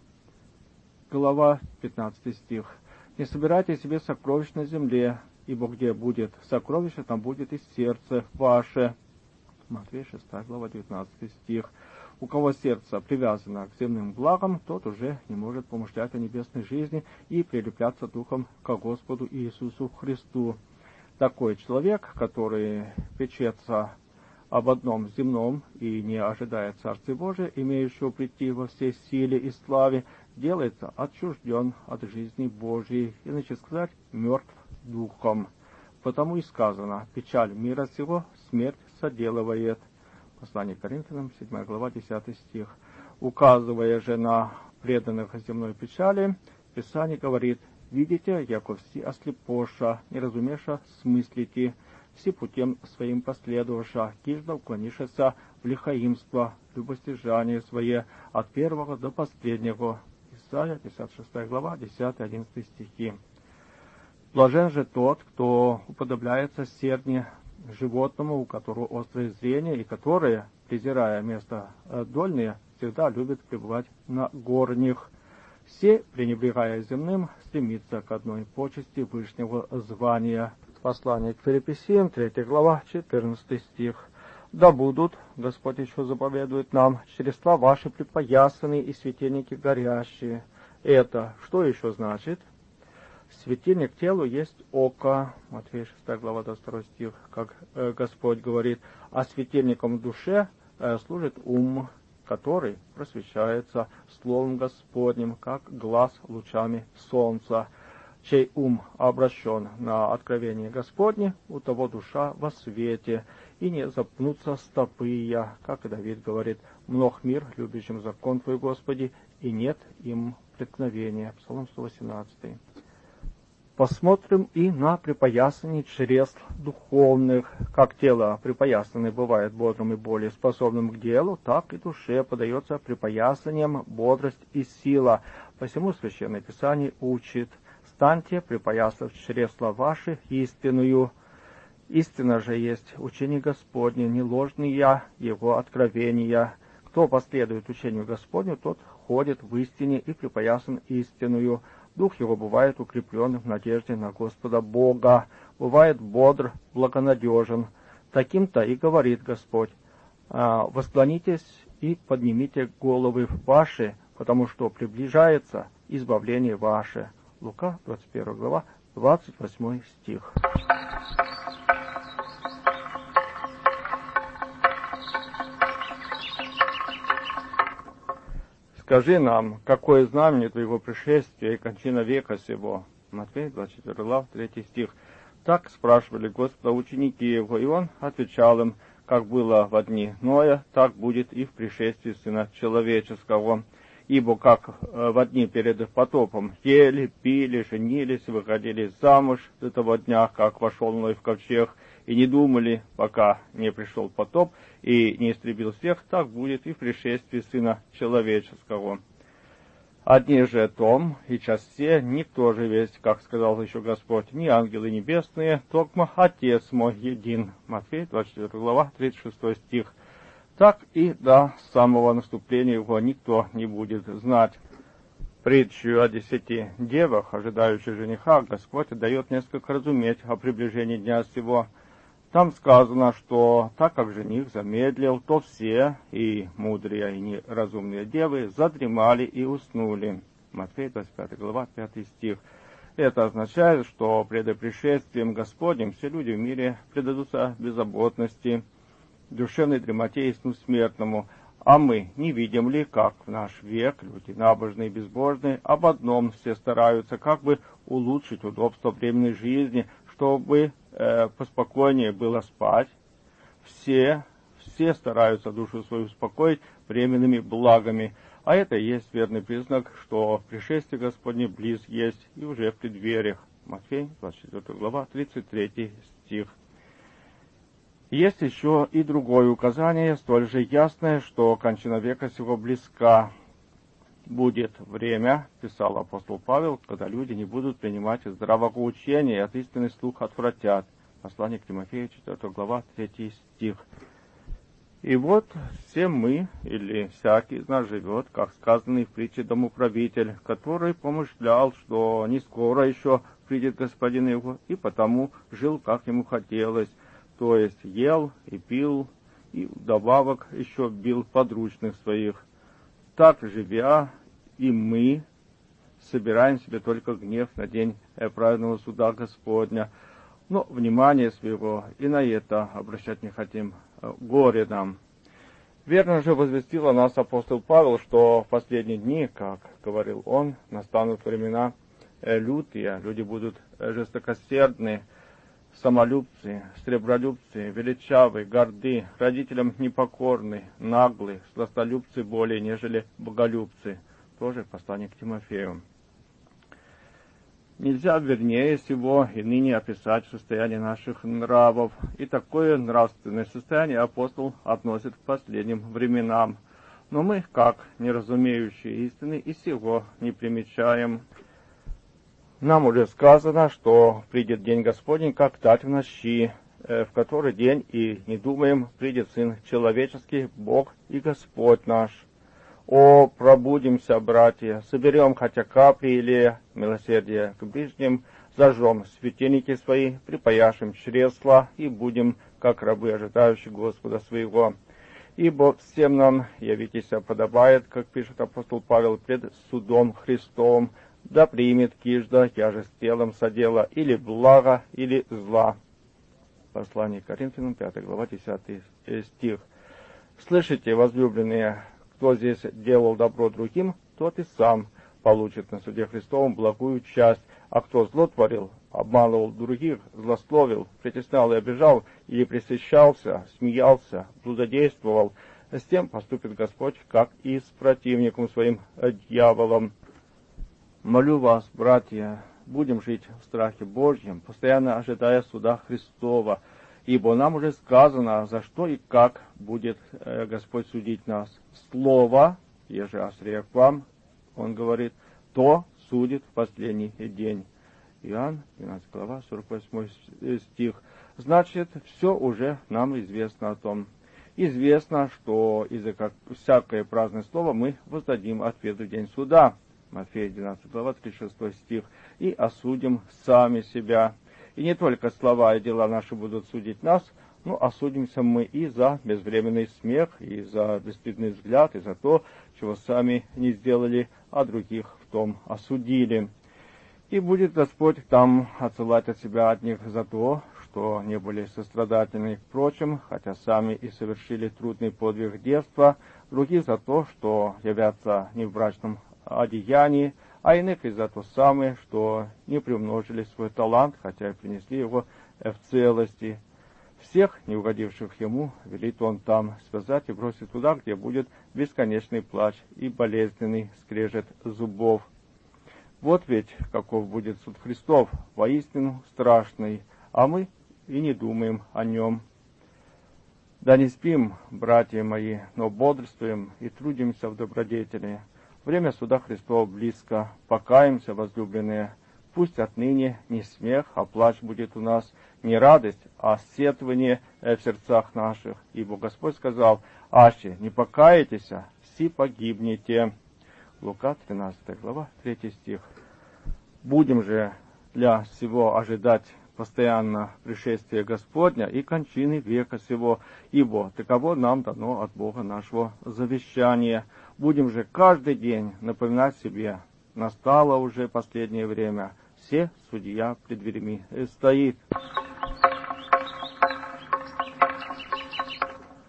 глава, пятнадцатый стих. «Не собирайте себе сокровищ на земле, ибо где будет сокровище, там будет и сердце ваше». Матфея, шестая глава, девятнадцатый стих. «У кого сердце привязано к земным благам, тот уже не может помышлять о небесной жизни и прилепляться духом к Господу Иисусу Христу». Такой человек, который печется об одном земном и не ожидает Царствия Божия, имеющего прийти во всей силе и славе, делается отчужден от жизни Божией, иначе сказать, мертв духом. Потому и сказано: «Печаль мира сего смерть соделывает». Послание к Коринфянам, седьмая глава, десятый стих. Указывая же на преданных земной печали, Писание говорит: «Видите, яко все ослепоша, не разумеша смыслите, все путем своим последовавша, кижда уклонишься в лихаимство, любостяжание свое, от первого до последнего». Исайя, пятьдесят шестая глава, десятый-одиннадцатый стихи. «Блажен же тот, кто уподобляется серне животному, у которого острое зрение, и которые, презирая место дольные, всегда любят пребывать на горних. Все, пренебрегая земным, стремится к одной почести вышнего звания». Послание к Филиппийцам, третья глава, четырнадцатый стих. «Да будут, Господь еще заповедует нам, чресла ваши припоясанные и светильники горящие». Это что еще значит? Светильник телу есть око, Матфея шестая глава, двадцать второй стих, как э, Господь говорит, а светильником в душе э, служит ум, который просвещается Словом Господним, как глаз лучами солнца. Чей ум обращен на откровение Господне, у того душа во свете, и не запнутся стопы я, как и Давид говорит: «Мног мир, любящим закон Твой, Господи, и нет им преткновения». Псалом сто восемнадцатый. Посмотрим и на припоясание чресл духовных. Как тело припоясанное бывает бодрым и более способным к делу, так и душе подается припоясанием бодрость и сила. Посему Священное Писание учит: «Станьте, припоясав чресла ваши истинную». Истина же есть учение Господне, не ложные его откровения. Кто последует учению Господню, тот ходит в истине и припоясан истинную. Дух его бывает укреплен в надежде на Господа Бога, бывает бодр, благонадежен. Таким-то и говорит Господь: «Восклонитесь и поднимите головы ваши, потому что приближается избавление ваше». Лука, двадцать первая глава, двадцать восьмой стих. «Скажи нам, какое знамение Твоего пришествия и кончина века сего?» Матфея, двадцать четвёртая глава, третий стих. Так спрашивали Господа ученики Его, и Он отвечал им: «Как было во дни Ноя, так будет и в пришествии Сына Человеческого. Ибо как во дни перед потопом ели, пили, женились, выходили замуж до того дня, как вошел Ной в ковчег, и не думали, пока не пришел потоп и не истребил всех, так будет и в пришествии Сына Человеческого. Одни же том, и час все, никто же весть, как сказал еще Господь, ни ангелы небесные, токмо Отец мой един». Матфея, двадцать четвёртая глава, тридцать шестой стих. Так и до самого наступления его никто не будет знать. Притчу о десяти девах, ожидающих жениха, Господь дает несколько разуметь о приближении дня сего. Там сказано, что так как жених замедлил, то все, и мудрые, и неразумные девы, задремали и уснули. Матфея, двадцать пятая глава, пятый стих. Это означает, что пред пришествием Господним все люди в мире предадутся беззаботности душевной дремоте и сну смертному. А мы не видим ли, как в наш век люди набожные и безбожные об одном все стараются, как бы улучшить удобство временной жизни, чтобы э, поспокойнее было спать. Все, все стараются душу свою успокоить временными благами. А это и есть верный признак, что пришествие Господне близ есть и уже в преддвериях. Матфей, двадцать четвёртая глава, тридцать третий стих. Есть еще и другое указание, столь же ясное, что кончина века сего близка. Будет время, писал апостол Павел, когда люди не будут принимать здравого учения и от истины слух отвратят. Послание к Тимофею, четвёртая глава, третий стих. И вот все мы, или всякий из нас живет, как сказанный в притче домоправитель, который помышлял, что не скоро еще придет господин его, и потому жил, как ему хотелось, то есть ел и пил, и вдобавок еще бил подручных своих. Так, живя, и мы собираем себе только гнев на день праведного суда Господня. Но внимание своего и на это обращать не хотим. Горе нам. Верно же возвестил о нас апостол Павел, что в последние дни, как говорил он, настанут времена лютые, люди будут жестокосердны, самолюбцы, сребролюбцы, величавы, горды, родителям непокорны, наглы, сластолюбцы более, нежели боголюбцы. Тоже послание к Тимофею. Нельзя вернее всего и ныне описать состояние наших нравов. И такое нравственное состояние апостол относит к последним временам. Но мы, как неразумеющие истины, и сего не примечаем. Нам уже сказано, что придет день Господень, как тать в ночи, в который день и не думаем, придет Сын Человеческий, Бог и Господь наш. О, пробудимся, братья, соберем хотя капли или милосердия к ближним, зажжем светильники свои, припаяшем чресла и будем, как рабы, ожидающие Господа своего. Ибо всем нам явитесь подобает, как пишет апостол Павел, пред судом Христовым, да примет кижда, яже с телом содела, или блага, или зла. Послание к Коринфянам, пятая глава, десятый стих. Слышите, возлюбленные, кто здесь делал добро другим, тот и сам получит на суде Христовом благую часть. А кто зло творил, обманывал других, злословил, притеснял и обижал, или пресыщался, смеялся, блудодействовал, с тем поступит Господь, как и с противником своим дьяволом. Молю вас, братья, будем жить в страхе Божьем, постоянно ожидая суда Христова, ибо нам уже сказано, за что и как будет э, Господь судить нас. Слово, еже осрек вам, он говорит, то судит в последний день. Иоанн, двенадцатая глава, сорок восьмой стих. Значит, все уже нам известно о том. Известно, что из-за как всякое праздное слово мы воздадим ответ в день суда. Матфея, двенадцатая глава, тридцать шестой стих. И осудим сами себя. И не только слова и дела наши будут судить нас, но осудимся мы и за безвременный смех, и за бесстыдный взгляд, и за то, чего сами не сделали, а других в том осудили. И будет Господь там отсылать от себя одних за то, что не были сострадательны к прочим, хотя сами и совершили трудный подвиг детства, других за то, что явятся не в брачном одеянии, а иных и за то самое, что не приумножили свой талант, хотя и принесли его в целости. Всех, не угодивших ему, велит он там связать и бросить туда, где будет бесконечный плач и болезненный скрежет зубов. Вот ведь каков будет суд Христов, воистину страшный, а мы и не думаем о нем. Да не спим, братья мои, но бодрствуем и трудимся в добродетели. Время суда Христова близко, покаемся, возлюбленные. Пусть отныне не смех, а плач будет у нас, не радость, а сетвание в сердцах наших. Ибо Господь сказал, аще не покаетесь, все погибнете. Лука, тринадцатая глава, третий стих. Будем же для всего ожидать постоянно пришествия Господня и кончины века сего, ибо таково нам дано от Бога нашего завещания. Будем же каждый день напоминать себе, настало уже последнее время, все судья пред дверями стоит.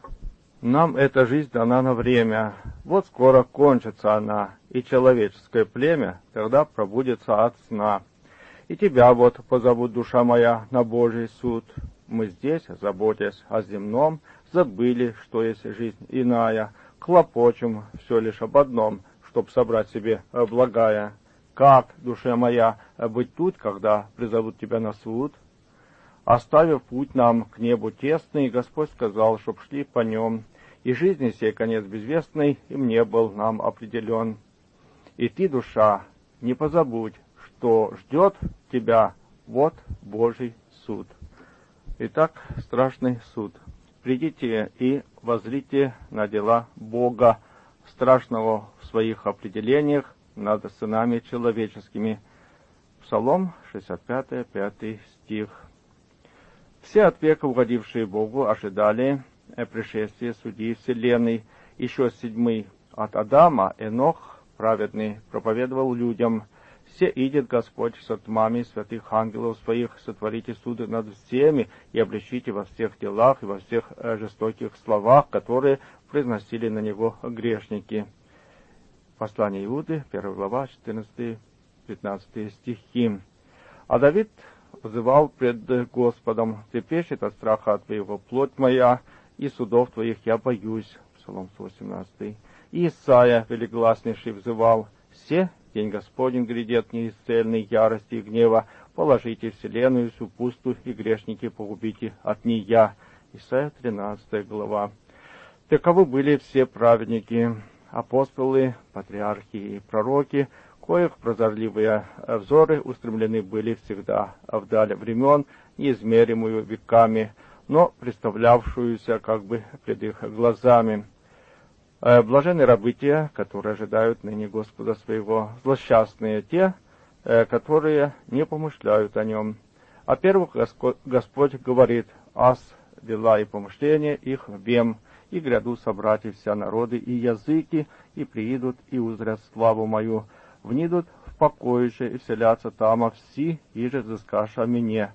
Нам эта жизнь дана на время, вот скоро кончится она, и человеческое племя тогда пробудется от сна. И тебя вот позовут, душа моя, на Божий суд. Мы здесь, заботясь о земном, забыли, что есть жизнь иная, хлопочем все лишь об одном, чтоб собрать себе благая. Как, душа моя, быть тут, когда призовут тебя на суд? Оставив путь нам к небу тесный, Господь сказал, чтоб шли по нем, и жизни сей конец безвестный им не был нам определен. И ты, душа, не позабудь, что ждет тебя вот Божий суд. Итак, страшный суд. Придите и воззрите на дела Бога, страшного в своих определениях над сынами человеческими. Псалом шестьдесят пять, пятый стих. Все от века угодившие Богу ожидали пришествия судьи вселенной. Еще седьмый от Адама Энох, праведный, проповедовал людям: «Се идет Господь со тьмами святых ангелов своих, сотворите суды над всеми и обличите во всех делах и во всех жестоких словах, которые произносили на него грешники». Послание Иуды, первая глава, четырнадцатый-пятнадцатый стихи. А Давид взывал пред Господом: «Трепещет от страха от твоего плоть моя, и судов твоих я боюсь». Псалом сто восемнадцатый. И Исайя велигласнейший взывал: «Се день Господень грядет неисцельной ярости и гнева, положите вселенную всю пусту, и грешники погубите от нея». Исайя тринадцатая глава. Таковы были все праведники, апостолы, патриархи и пророки, коих прозорливые взоры устремлены были всегда вдаль времен, неизмеримую веками, но представлявшуюся как бы пред их глазами. Блаженны рабы те, которые ожидают ныне Господа своего, злосчастные те, которые не помышляют о нем. О первых Господь говорит: «Аз дела и помышления их вем, и грядут собрать и вся народы и языки, и приидут и узрят славу мою, внидут в покое же и вселятся тама все, и же взыскаша мне».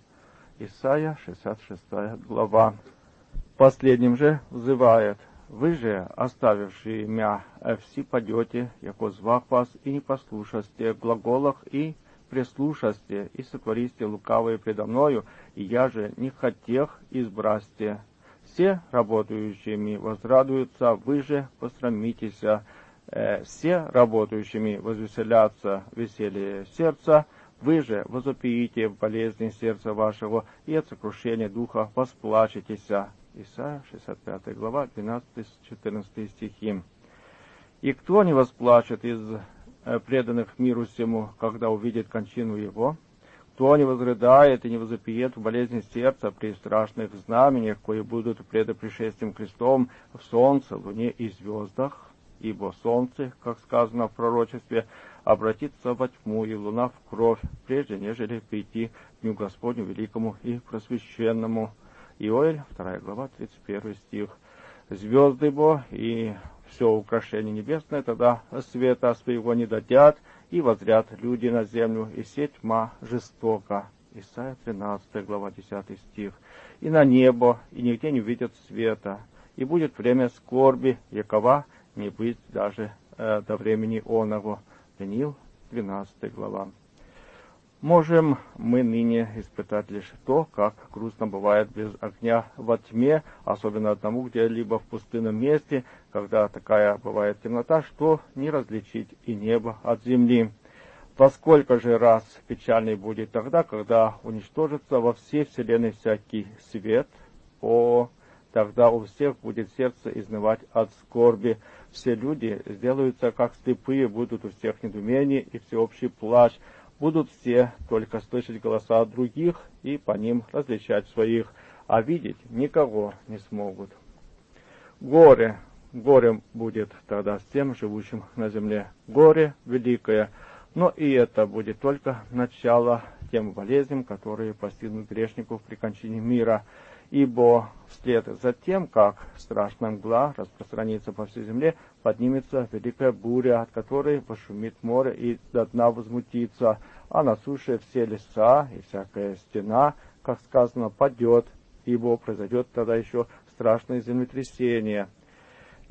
Исайя шестьдесят шестая глава. Последним же взывает: «Вы же, оставившие мя, все падете, яко звах вас, и не послушасте в глаголах, и прислушасте, и сотвористе лукавые предо мною, и я же не хотех избрасте. Все работающими возрадуются, вы же посрамитесь, э, все работающими возвеселятся веселье сердца, вы же возопиите в болезни сердца вашего, и от сокрушения духа восплачетесь». Исайя шестьдесят пятая глава, двенадцатый-четырнадцатый стихи. «И кто не восплачет из преданных миру сему, когда увидит кончину его? Кто не возрыдает и не возопиет в болезни сердца при страшных знамениях, кои будут пред пришествием Христом в солнце, луне и звездах? Ибо солнце, как сказано в пророчестве, обратится во тьму, и луна в кровь, прежде нежели прийти к дню Господню великому и просвященному». Иоэль, вторая глава, тридцать первый стих. «Звезды бо и все украшение небесное тогда света своего не дадят, и возрят люди на землю, и сеть тьма жестока». Исайя тринадцатая глава, десятый стих. «И на небо, и нигде не увидят света, и будет время скорби, якова не быть даже э, до времени оного». Даниил, двенадцатая глава. Можем мы ныне испытать лишь то, как грустно бывает без огня во тьме, особенно одному где-либо в пустынном месте, когда такая бывает темнота, что не различить и небо от земли. Во сколько же раз печальней будет тогда, когда уничтожится во всей вселенной всякий свет? О, тогда у всех будет сердце изнывать от скорби. Все люди сделаются как слепые, будут у всех недоумение и всеобщий плач. Будут все только слышать голоса других и по ним различать своих, а видеть никого не смогут. Горе, горе будет тогда всем живущим на земле. Горе великое, но и это будет только начало тем болезням, которые постигнут грешников при кончине мира. Ибо вслед за тем, как страшная мгла распространится по всей земле, поднимется великая буря, от которой пошумит море и до дна возмутится, а на суше все леса и всякая стена, как сказано, падет, ибо произойдет тогда еще страшное землетрясение.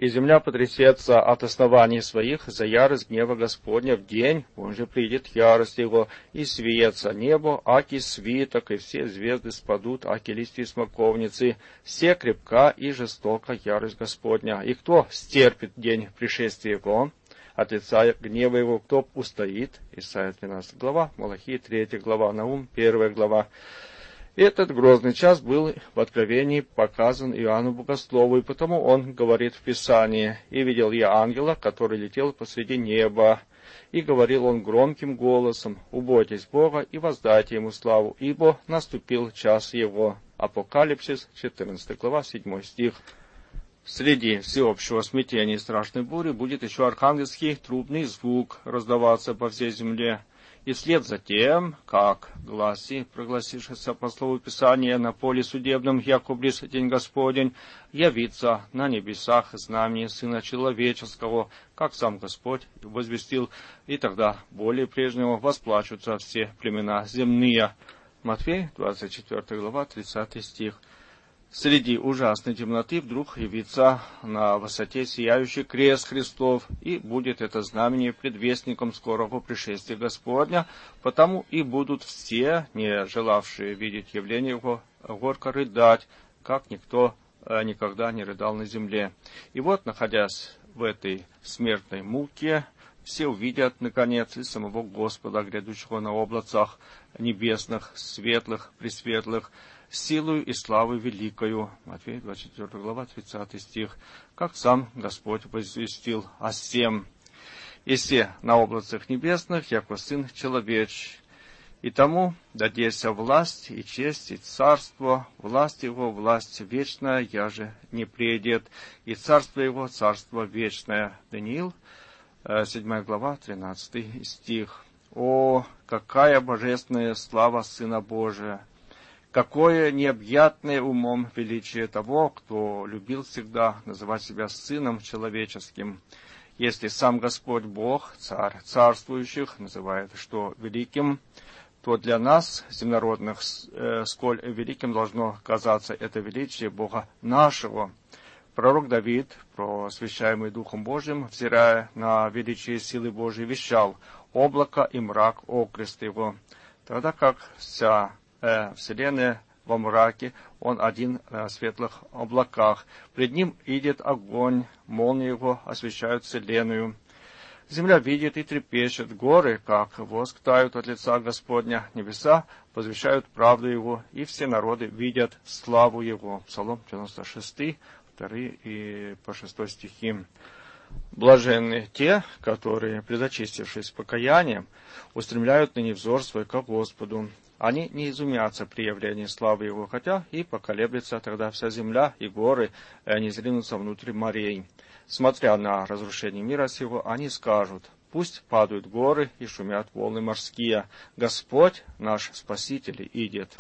И земля потрясется от оснований своих за ярость гнева Господня в день, он же придет ярость его, и свеется небо, аки свиток, и все звезды спадут, аки листья смоковницы, все крепка и жестока ярость Господня. И кто стерпит день пришествия его, от лица гнева его, кто устоит? Исайя двенадцатая глава, Малахия третья глава, Наум первая глава. Этот грозный час был в Откровении показан Иоанну Богослову, и потому он говорит в Писании: «И видел я ангела, который летел посреди неба, и говорил он громким голосом: убойтесь Бога и воздайте ему славу, ибо наступил час его». Апокалипсис, четырнадцатая глава, седьмой стих. Среди всеобщего смятения и страшной бури будет еще архангельский трубный звук раздаваться по всей земле. И вслед за тем, как гласи, прогласившийся по слову Писания на поле судебном, яко близ день Господень, явится на небесах знамение Сына Человеческого, как сам Господь возвестил, и тогда более прежнего восплачутся все племена земные. Матфей, двадцать четвёртая глава, тридцатый стих. Среди ужасной темноты вдруг явится на высоте сияющий крест Христов, и будет это знамение предвестником скорого пришествия Господня, потому и будут все, не желавшие видеть явление его, горько рыдать, как никто никогда не рыдал на земле. И вот, находясь в этой смертной муке, все увидят, наконец, и самого Господа, грядущего на облацах небесных, светлых, пресветлых, силою и славой великою. Матфея, двадцать четвёртая глава, тридцатый стих. Как сам Господь возвестил о сем. И се на облацах небесных, яко Сын Человеч. И тому дадеся власть и честь и царство, власть его, власть вечная, я же не придет, и царство его, царство вечное. Даниил, седьмая глава, тринадцатый стих. О, какая божественная слава Сына Божия! Какое необъятное умом величие того, кто любил всегда называть себя Сыном Человеческим. Если сам Господь Бог, Царь царствующих, называет что великим, то для нас, земнородных, э, сколь великим должно казаться это величие Бога нашего. Пророк Давид, просвещаемый Духом Божьим, взирая на величие силы Божьей, вещал: «Облако и мрак — окрест его». Тогда как вся Вселенная во мраке, он один на светлых облаках. Пред ним идет огонь, молнии его освещают вселенную. Земля видит и трепещет, горы, как воск, тают от лица Господня, небеса возвещают правду его, и все народы видят славу его. Псалом девяносто шесть, второй и по шестой стихи. Блаженны те, которые, предочистившись покаянием, устремляют на них взор свой ко Господу. Они не изумятся при явлении славы Его, хотя и поколеблется тогда вся земля и горы, и они зринутся внутрь морей. Смотря на разрушение мира сего, они скажут: пусть падают горы и шумят волны морские. Господь наш Спаситель идет.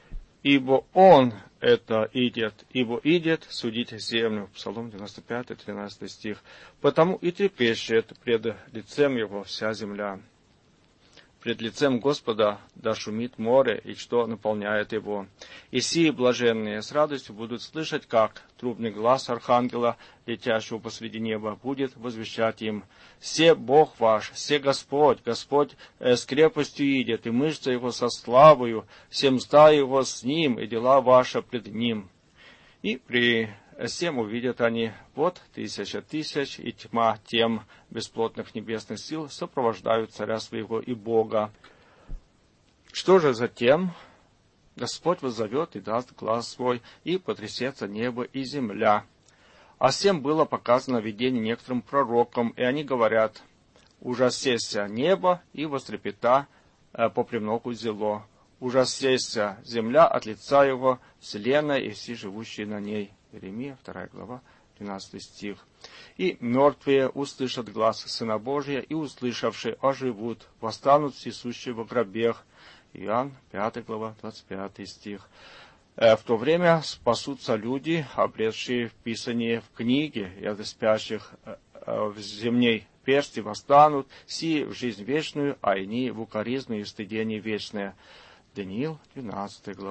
Ибо Он это идет, ибо идет судить землю. Псалом девяносто пять, тринадцатый стих. Потому и трепещет пред лицем Его вся земля. Пред лицем Господа да шумит море, и что наполняет его. И сии блаженные с радостью будут слышать, как трубный глас архангела, летящего посреди неба, будет возвещать им: «Се Бог ваш, се Господь, Господь э, с крепостью идет, и мышца его со славою, все мзда его с ним, и дела ваши пред ним». И при всем увидят они: вот тысяча тысяч, и тьма тем бесплотных небесных сил сопровождают царя своего и Бога. Что же затем? Господь воззовет и даст глас свой, и потрясется небо и земля. А всем было показано видение некоторым пророкам, и они говорят: ужасеся небо, и вострепета э, по премногу зело. Ужасеся земля от лица его, вселенная и все живущие на ней. Иеремия, вторая глава, двенадцатый стих. «И мертвые услышат глас Сына Божия, и, услышавшие, оживут, восстанут всесущие во гробех». Иоанн, пятая глава, двадцать пятый стих. «В то время спасутся люди, обретшие вписание в книге, и от спящих в земней персти восстанут, сии в жизнь вечную, а иные в укоризну и стыдение вечное». Даниил, двенадцатая глава.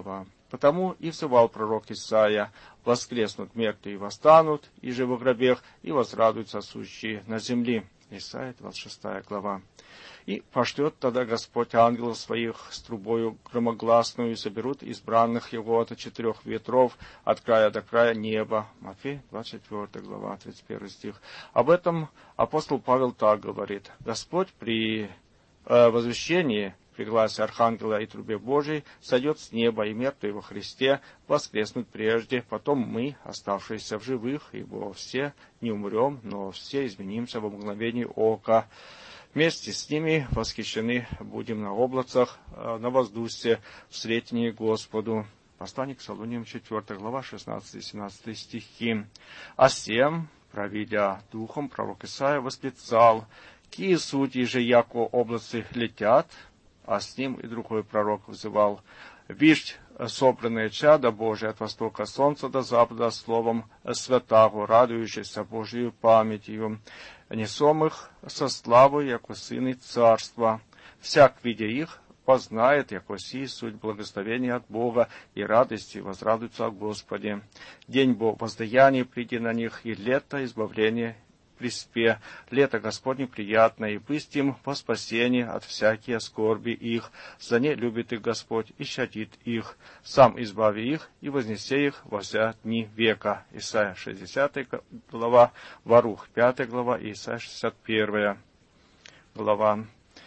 Потому и взывал пророк Исаия: воскреснут мертвые и восстанут, и же во гробах, и возрадуются сущие на земле. Исаия, двадцать шестая глава. И пошлет тогда Господь ангелов своих с трубою громогласную, и соберут избранных его от четырех ветров, от края до края неба. Матфея, двадцать четвёртая глава, тридцать первый стих. Об этом апостол Павел так говорит: Господь при э, возвещении, при гласе архангела и трубе Божией, сойдет с неба, и мертвые во Христе воскреснут прежде, потом мы, оставшиеся в живых, ибо все не умрем, но все изменимся во мгновение ока. Вместе с ними восхищены будем на облацах, на воздухе, в сретении Господу. Послание к Солуниям, четвёртая глава, шестнадцатый-семнадцатый стихи. А сем, провидя духом, пророк Исаия восклицал: «Кие сути же, яко облацы летят?» А с ним и другой пророк взывал: «Вишь, собранное чадо Божие от востока солнца до запада словом святаго, радующийся Божию памятью, несомых со славой, яко сыны царства. Всяк, видя их, познает, яко сии суть благословения от Бога, и радости возрадуются о Господе. День Бог воздаяния приди на них, и лето избавления приспе. Лето Господне приятное, и пусть им во спасение от всякие скорби их. За не любит их Господь и щадит их. Сам избави их и вознесе их во вся дни века». Исайя шестидесятая глава, Варух пятая глава и Исайя шестьдесят первая глава.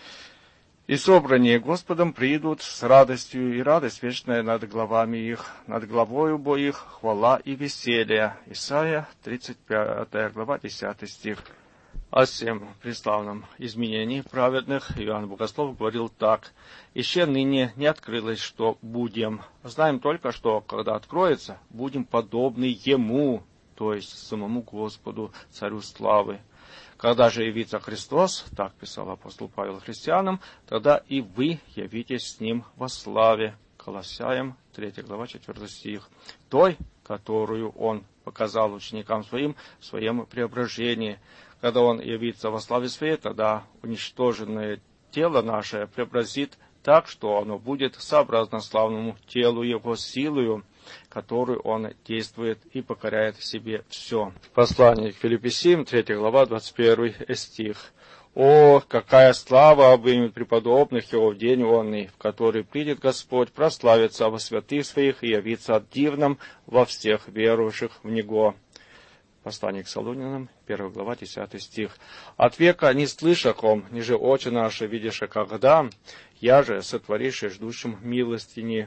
«И собрание Господом придут с радостью, и радость вечная над главами их, над главою бо их хвала и веселье». Исайя тридцать пятая глава, десятый стих. О сем преславном изменении праведных Иоанн Богослов говорил так: «Еще ныне не открылось, что будем. Знаем только, что, когда откроется, будем подобны Ему, то есть самому Господу, Царю славы. Когда же явится Христос, так писал апостол Павел христианам, тогда и вы явитесь с Ним во славе». Колоссяям, третья глава, четвёртый стих. «Той, которую Он показал ученикам Своим в Своем преображении. Когда Он явится во славе Своей, тогда уничтоженное тело наше преобразит так, что оно будет сообразно славному телу Его силою, которую Он действует и покоряет себе все». Послание к Филиппийцам, третья глава, двадцать первый стих. «О, какая слава обымет преподобных Его в день онный, в который придет Господь прославиться во святых Своих и явиться от дивном во всех верующих в Него». Послание к Солунянам, первая глава, десятый стих. «От века не слышахом, ниже очи наши видиша когда, я же, сотворивший ждущим милостини,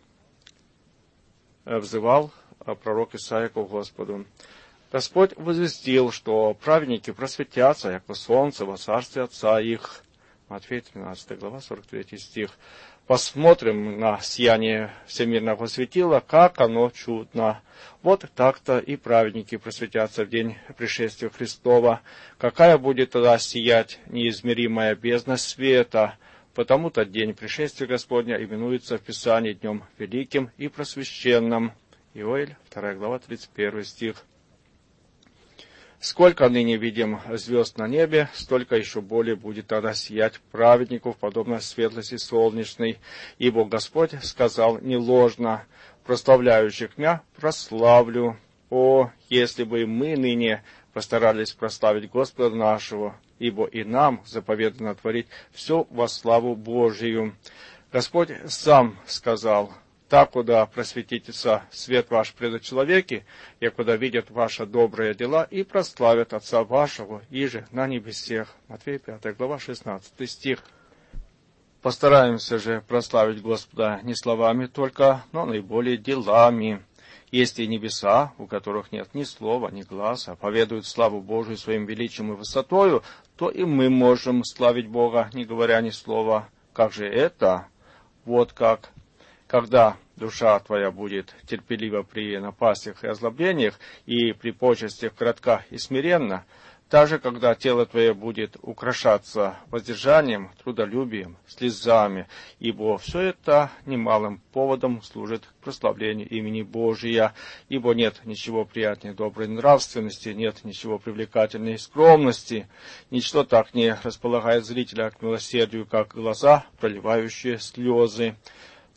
взывал пророк Исаия к Господу. Господь возвестил, что праведники просветятся, яко солнце во царстве Отца их». Матфея тринадцатая глава, сорок третий стих. Посмотрим на сияние всемирного светила, как оно чудно. Вот так-то и праведники просветятся в день пришествия Христова. Какая будет тогда сиять неизмеримая бездна света! Потому-то день пришествия Господня именуется в Писании днем великим и просвященным. Иоиль, вторая глава, тридцать первый стих. «Сколько ныне видим звезд на небе, столько еще более будет тогда сиять праведников, подобно светлости солнечной. Ибо Господь сказал не ложно: прославляющих меня прославлю. О, если бы мы ныне постарались прославить Господа нашего, ибо и нам заповедано творить все во славу Божию. Господь сам сказал: так, куда просветится свет ваш пред человеки, и куда видят ваши добрые дела, и прославят Отца вашего, иже на небесех». Матфея пятая глава, шестнадцатый стих. Постараемся же прославить Господа не словами только, но наиболее делами. Есть и небеса, у которых нет ни слова, ни гласа, поведают славу Божию своим величием и высотою, то и мы можем славить Бога, не говоря ни слова. Как же это? Вот как. Когда душа твоя будет терпелива при напастях и озлоблениях, и при почестях кратка и смиренна, также когда тело твое будет украшаться воздержанием, трудолюбием, слезами, ибо все это немалым поводом служит к прославлению имени Божия, ибо нет ничего приятнее доброй нравственности, нет ничего привлекательнее скромности, ничто так не располагает зрителя к милосердию, как глаза, проливающие слезы.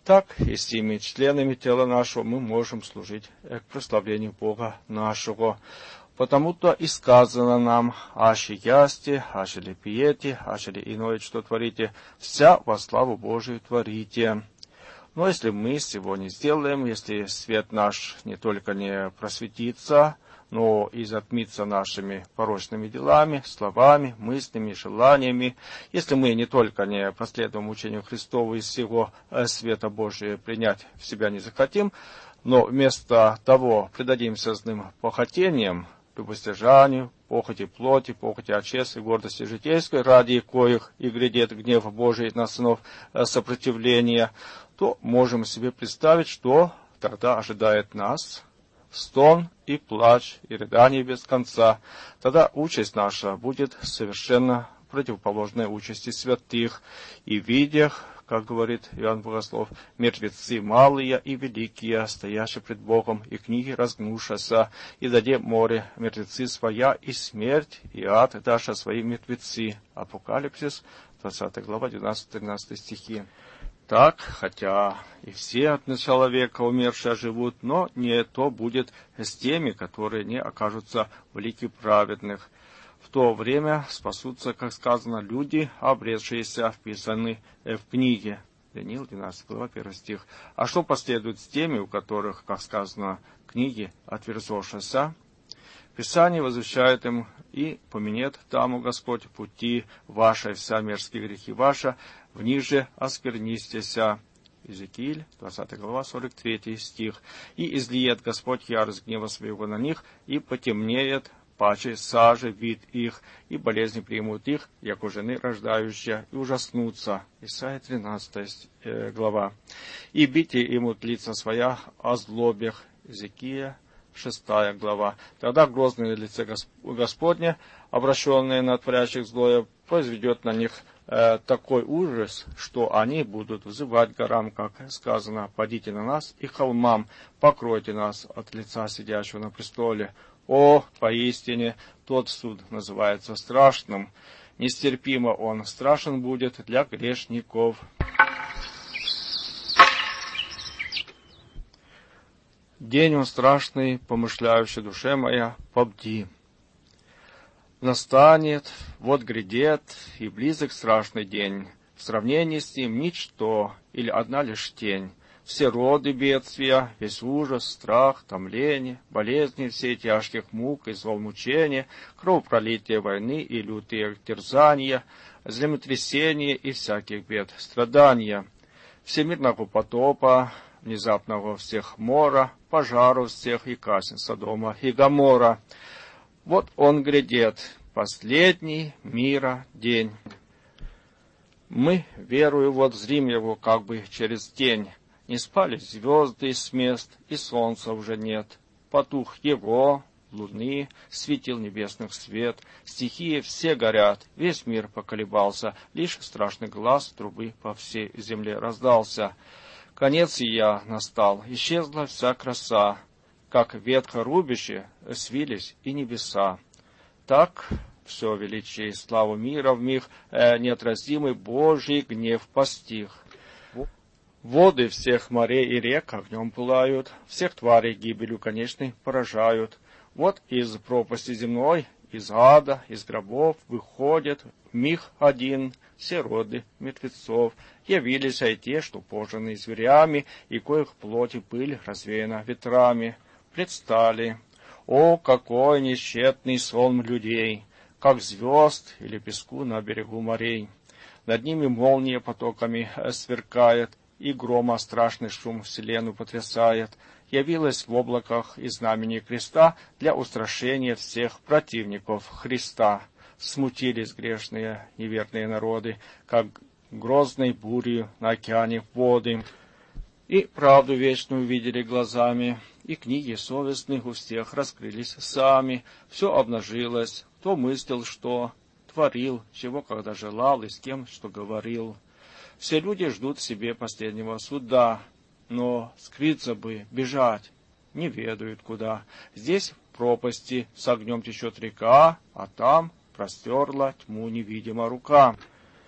так и с теми членами тела нашего мы можем служить к прославлению Бога нашего. Потому-то и сказано нам: аще ясте, аще ли пиете, аще ли иное, что творите, вся во славу Божию творите. Но если мы сего не сделаем, если свет наш не только не просветится, но и затмится нашими порочными делами, словами, мыслями, желаниями, если мы не только не последуем учению Христову и всего света Божия принять в себя не захотим, но вместо того предадимся злым похотениям, любостяжанию, похоти плоти, похоти отчестной, гордости житейской, ради коих и грядет гнев Божий на сынов сопротивления, то можем себе представить, что тогда ожидает нас стон и плач, и рыдание без конца. Тогда участь наша будет совершенно противоположной участи святых, и видях, как говорит Иоанн Богослов, мертвецы малые и великие, стоящие пред Богом, и книги разгнушася, и даде море мертвецы своя, и смерть, и ад даша свои мертвецы. Апокалипсис, двадцатая глава, двенадцатый-тринадцатый стихи. Так, хотя и все от начала века умершие живут, но не то будет с теми, которые не окажутся в лике праведных. В то время спасутся, как сказано, люди, обретшиеся, вписаны в книге. Даниил, двенадцатая глава, первый стих. А что последует с теми, у которых, как сказано, книги отверзошися? Писание возвещает им: и поменет таму Господь пути ваши, вся мерзкие грехи ваши, в них же осквернистеся. Иезекииль, двадцатая глава, сорок третий стих. И излиет Господь ярость гнева своего на них, и потемнеет паче сажи вид их, и болезни примут их, яко жены рождающие, и ужаснутся. Исайя, тринадцатая глава. И бите имут лица своя о злобях. Иезекия, шестая глава. Тогда грозное лице Господне, обращенное на творящих злое, произведет на них э, такой ужас, что они будут взывать горам, как сказано: «Падите на нас, и холмам покройте нас от лица сидящего на престоле». О, поистине, тот суд называется страшным. Нестерпимо он страшен будет для грешников. День он страшный, помышляющий душе моя, побди. Настанет, вот грядет, и близок страшный день. В сравнении с ним ничто, или одна лишь тень. Все роды бедствия, весь ужас, страх, томление, болезни, все тяжких мук и злоумучения, кровопролитие войны и лютые терзания, землетрясения и всяких бед, страдания, всемирного потопа, внезапного всех мора, пожару всех и казнь Содома и Гомора. Вот он грядет, последний мира день. Мы, верую, вот зрим его как бы через тень. Не спали звезды с мест, и солнца уже нет. Потух его, луны, светил небесных свет. Стихии все горят, весь мир поколебался. Лишь страшный глаз трубы по всей земле раздался. Конец я настал, исчезла вся краса. Как ветка рубище, свились и небеса. Так все величие и славу мира вмиг э, неотразимый Божий гнев постиг. Воды всех морей и рек огнем пылают, всех тварей гибелью конечной поражают. Вот из пропасти земной, из ада, из гробов выходят в миг один все роды мертвецов. Явились и те, что пожены зверями, и коих плоть и пыль развеяна ветрами. Предстали. О, какой несчетный сон людей, как звезд или песку на берегу морей. Над ними молния потоками сверкает, и грома страшный шум вселенную потрясает. Явилась в облаках и знамени креста для устрашения всех противников Христа. Смутились грешные неверные народы, как грозной бурью на океане воды. И правду вечную видели глазами, и книги совестных у всех раскрылись сами. Все обнажилось, кто мыслил, что творил, чего когда желал и с кем что говорил. Все люди ждут себе последнего суда, но скрыться бы, бежать, не ведают куда. Здесь в пропасти с огнем течет река, а там простерла тьму невидима рука.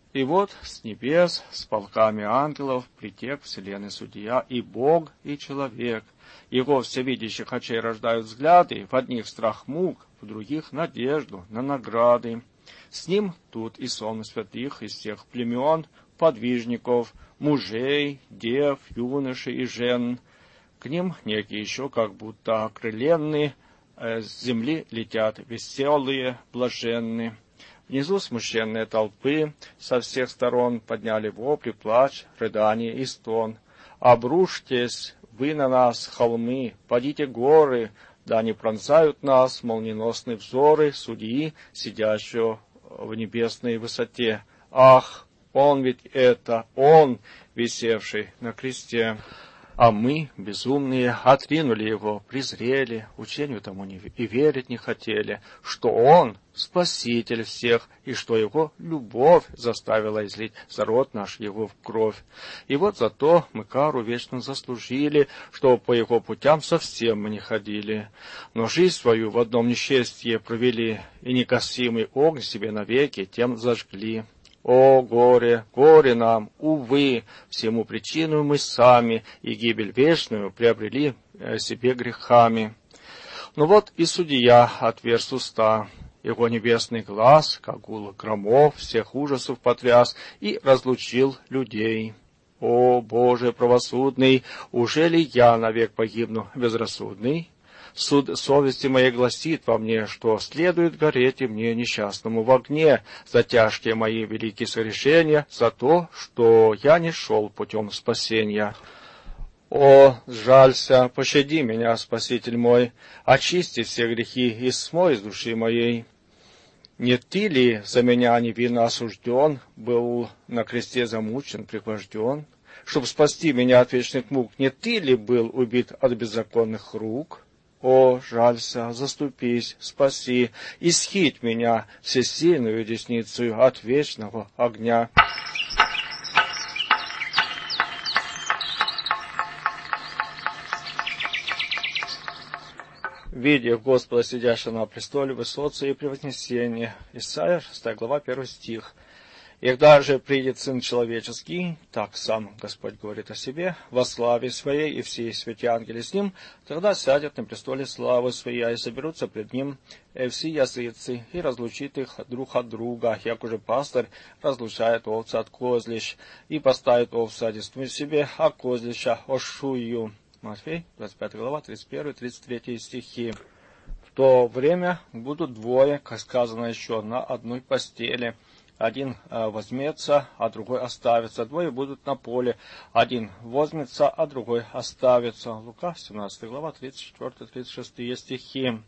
И вот с небес, с полками ангелов, притек вселенной судья, и Бог, и человек. Его всевидящих очей рождают взгляды, в одних страх мук, в других надежду на награды. С ним тут и сон святых из всех племен, подвижников, мужей, дев, юношей и жен. К ним некие еще как будто окрыленные, э, с земли летят веселые, блаженные. Внизу смущенные толпы со всех сторон подняли вопли, плач, рыдание и стон. Обрушьтесь вы на нас, холмы, падите горы, да не пронзают нас молниеносные взоры судьи, сидящего в небесной высоте. Ах, он ведь это, он, висевший на кресте. А мы, безумные, отринули его, презрели, учению тому не, и верить не хотели, что он спаситель всех, и что его любовь заставила излить за род наш его в кровь. И вот зато мы кару вечно заслужили, что по его путям совсем мы не ходили, но жизнь свою в одном несчастье провели, и негасимый огонь себе навеки тем зажгли. О, горе, горе нам, увы, всему причину мы сами, и гибель вечную приобрели себе грехами. Но вот и судья отверз уста, его небесный глаз, как гул громов, всех ужасов потряс и разлучил людей. О, Боже правосудный, уже ли я навек погибну безрассудный? Суд совести моей гласит во мне, что следует гореть и мне несчастному в огне за тяжкие мои великие согрешения, за то, что я не шел путем спасения. О, сжалься, пощади меня, Спаситель мой, очисти все грехи и смой из души моей. Не ты ли за меня невинно осужден, был на кресте замучен, пригвожден, чтобы спасти меня от вечных мук? Не ты ли был убит от беззаконных рук? О, жалься, заступись, спаси, исхить меня всесильную десницею от вечного огня. Видя Господа, сидящего на престоле, высоты и превознесения. Исайя, шестая глава, первый стих. И когда же придет Сын Человеческий, так сам Господь говорит о себе, во славе Своей и все святые ангели с Ним, тогда сядет на престоле славы Своей, и соберутся пред Ним все языцы, и разлучит их друг от друга, як уже пастырь разлучает овцы от козлищ, и поставит овцы одесную себе, а козлища ошую. Матфей, двадцать пятая глава, тридцать первый тридцать третий стихи. В то время будут двое, как сказано еще, на одной постели. Один возьмется, а другой оставится. Двое будут на поле. Один возьмется, а другой оставится. Лука, семнадцатая глава, тридцать четвёртый тридцать шестой стихи.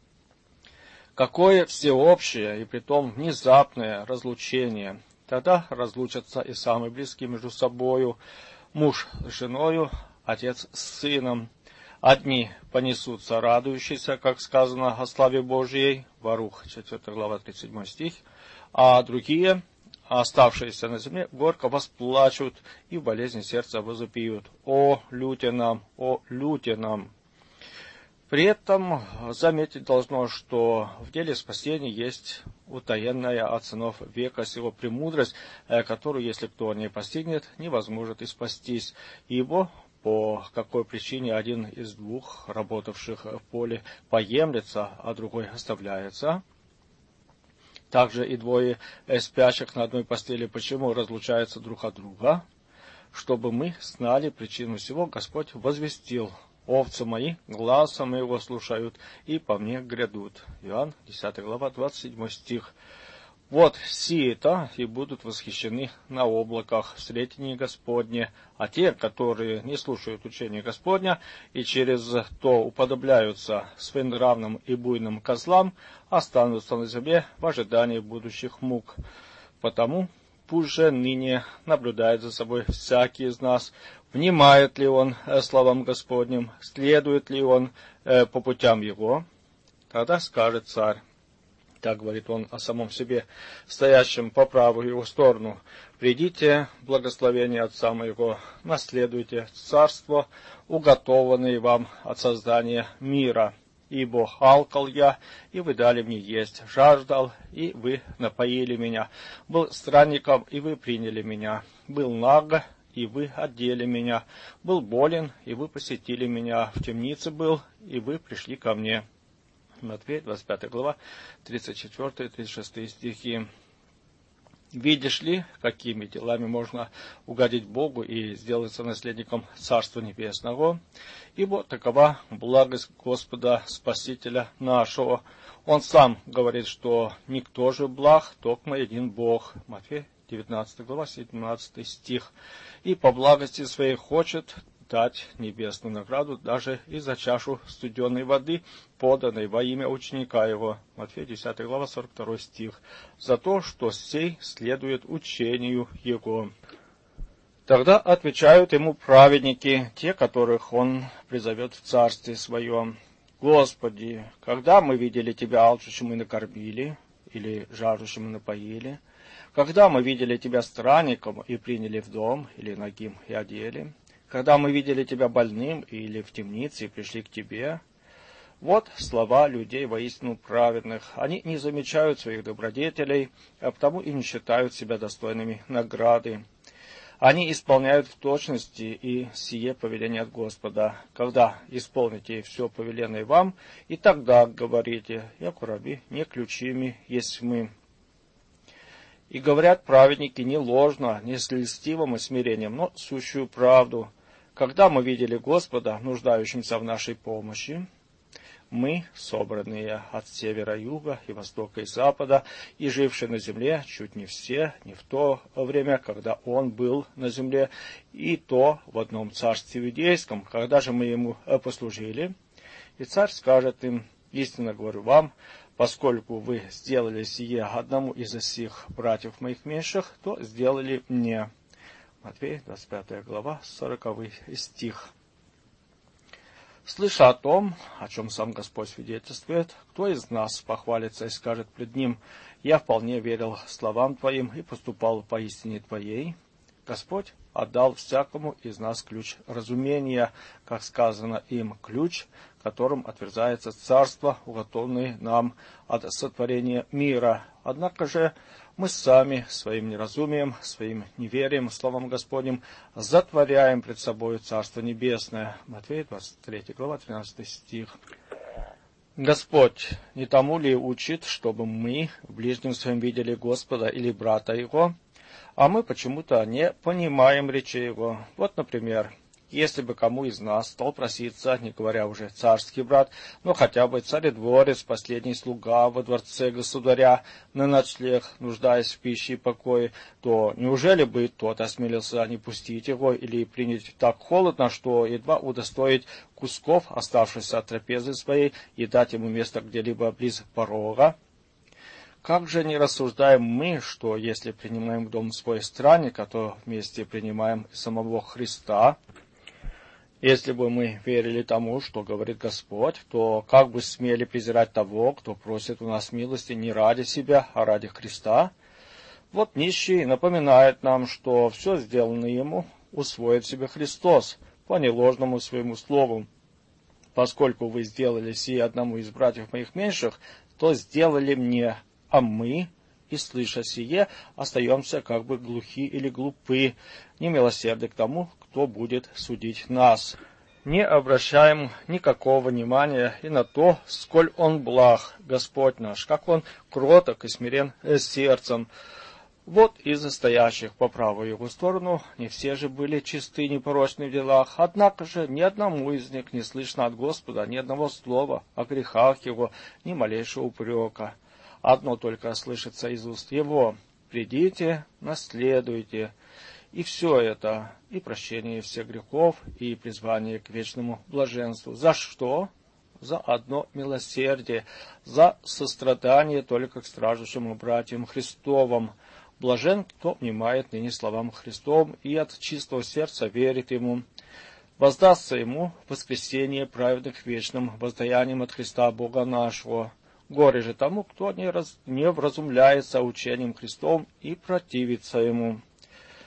Какое всеобщее и притом внезапное разлучение. Тогда разлучатся и самые близкие между собою. Муж с женою, отец с сыном. Одни понесутся радующиеся, как сказано о славе Божьей. Варух, четвёртая глава, тридцать седьмой стих. А другие, оставшиеся на земле, горько восплачут и в болезни сердца возопьют. О, люте нам, о, люте нам! При этом заметить должно, что в деле спасения есть утаенная от сынов века сего премудрость, которую, если кто не постигнет, не возможет и спастись. Ибо по какой причине один из двух, работавших в поле, поемлется, а другой оставляется. Также и двое спящих на одной постели, почему разлучаются друг от друга? Чтобы мы знали причину всего, Господь возвестил: овцы мои гласа моего слушают, и по мне грядут. Иоанн, десятая глава, двадцать седьмой стих. Вот сии-то и будут восхищены на облаках в сретении Господне, а те, которые не слушают учения Господня и через то уподобляются своенравным и буйным козлам, останутся на земле в ожидании будущих мук. Потому пусть же ныне наблюдает за собой всякий из нас, внимает ли он словам Господним, следует ли он по путям его. Тогда скажет царь, так говорит он о самом себе, стоящем по правую его сторону: «Придите, благословение Отца моего, наследуйте царство, уготованное вам от создания мира». Ибо алкал я, и вы дали мне есть, жаждал, и вы напоили меня, был странником, и вы приняли меня, был наг, и вы одели меня, был болен, и вы посетили меня, в темнице был, и вы пришли ко мне». Матфея, двадцать пятая глава, тридцать четвёртый тридцать шестой стихи. Видишь ли, какими делами можно угодить Богу и сделаться наследником Царства Небесного? Ибо такова благость Господа Спасителя нашего. Он сам говорит, что никто же благ, только один Бог. Матфея, девятнадцатая глава, семнадцатый стих. И по благости своей хочет дать небесную награду даже и за чашу студеной воды, поданной во имя ученика его. Матфея, десятая глава, сорок второй стих. За то, что сей следует учению его. Тогда отвечают ему праведники, те, которых он призовет в царстве своем: «Господи, когда мы видели тебя алчущим и накормили, или жаждущим и напоили? Когда мы видели тебя странником и приняли в дом, или нагим и одели? Когда мы видели тебя больным или в темнице и пришли к тебе?» Вот слова людей воистину праведных. Они не замечают своих добродетелей, а потому и не считают себя достойными награды. Они исполняют в точности и сие повеление от Господа. Когда исполните все повеленное вам, и тогда говорите: «Яко раби, не ключими есть мы». И говорят праведники не ложно, не с льстивым и смирением, но сущую правду. Когда мы видели Господа, нуждающимся в нашей помощи, мы, собранные от севера, юга и востока и запада, и жившие на земле, чуть не все, не в то время, когда Он был на земле, и то в одном царстве иудейском, когда же мы Ему послужили. И царь скажет им: «Истинно говорю вам, поскольку вы сделали сие одному из сих братьев моих меньших, то сделали мне». Матфея, двадцать пятая глава, сороковой стих. Слыша о том, о чем сам Господь свидетельствует, кто из нас похвалится и скажет пред Ним: «Я вполне верил словам Твоим и поступал по истине Твоей»? Господь отдал всякому из нас ключ разумения, как сказано им, ключ, которым отверзается царство, уготованное нам от сотворения мира. Однако же мы сами своим неразумием, своим неверием, словом Господним, затворяем пред собой Царство Небесное. Матфея, двадцать третья глава, тринадцатый стих. Господь не тому ли учит, чтобы мы в ближнем своем видели Господа или брата Его, а мы почему-то не понимаем речи Его? Вот, например, если бы кому из нас стал проситься, не говоря уже царский брат, но хотя бы царедворец, последний слуга во дворце государя, на ночлег, нуждаясь в пище и покое, то неужели бы тот осмелился не пустить его или принять так холодно, что едва удостоить кусков, оставшихся от трапезы своей, и дать ему место где-либо близ порога? Как же не рассуждаем мы, что если принимаем в дом свой странника, то вместе принимаем и самого Христа? Если бы мы верили тому, что говорит Господь, то как бы смели презирать того, кто просит у нас милости не ради себя, а ради Христа? Вот нищий напоминает нам, что все сделанное ему усвоит себе Христос по неложному своему слову. Поскольку вы сделали сие одному из братьев моих меньших, то сделали мне, а мы, и слыша сие, остаемся как бы глухи или глупы, немилосерды к тому, кто будет судить нас. Не обращаем никакого внимания и на то, сколь Он благ, Господь наш, как Он кроток и смирен сердцем. Вот из стоящих по правую Его сторону не все же были чисты и непорочны в делах, однако же ни одному из них не слышно от Господа ни одного слова о грехах Его, ни малейшего упрека. Одно только слышится из уст Его: «Придите, наследуйте». И все это, и прощение всех грехов, и призвание к вечному блаженству. За что? За одно милосердие, за сострадание только к страждущим братьям Христовым. Блажен, кто внимает ныне словам Христовым и от чистого сердца верит Ему. Воздастся Ему воскресение праведных вечным воздаянием от Христа Бога нашего. Горе же тому, кто не, раз, не вразумляется учением Христовым и противится Ему.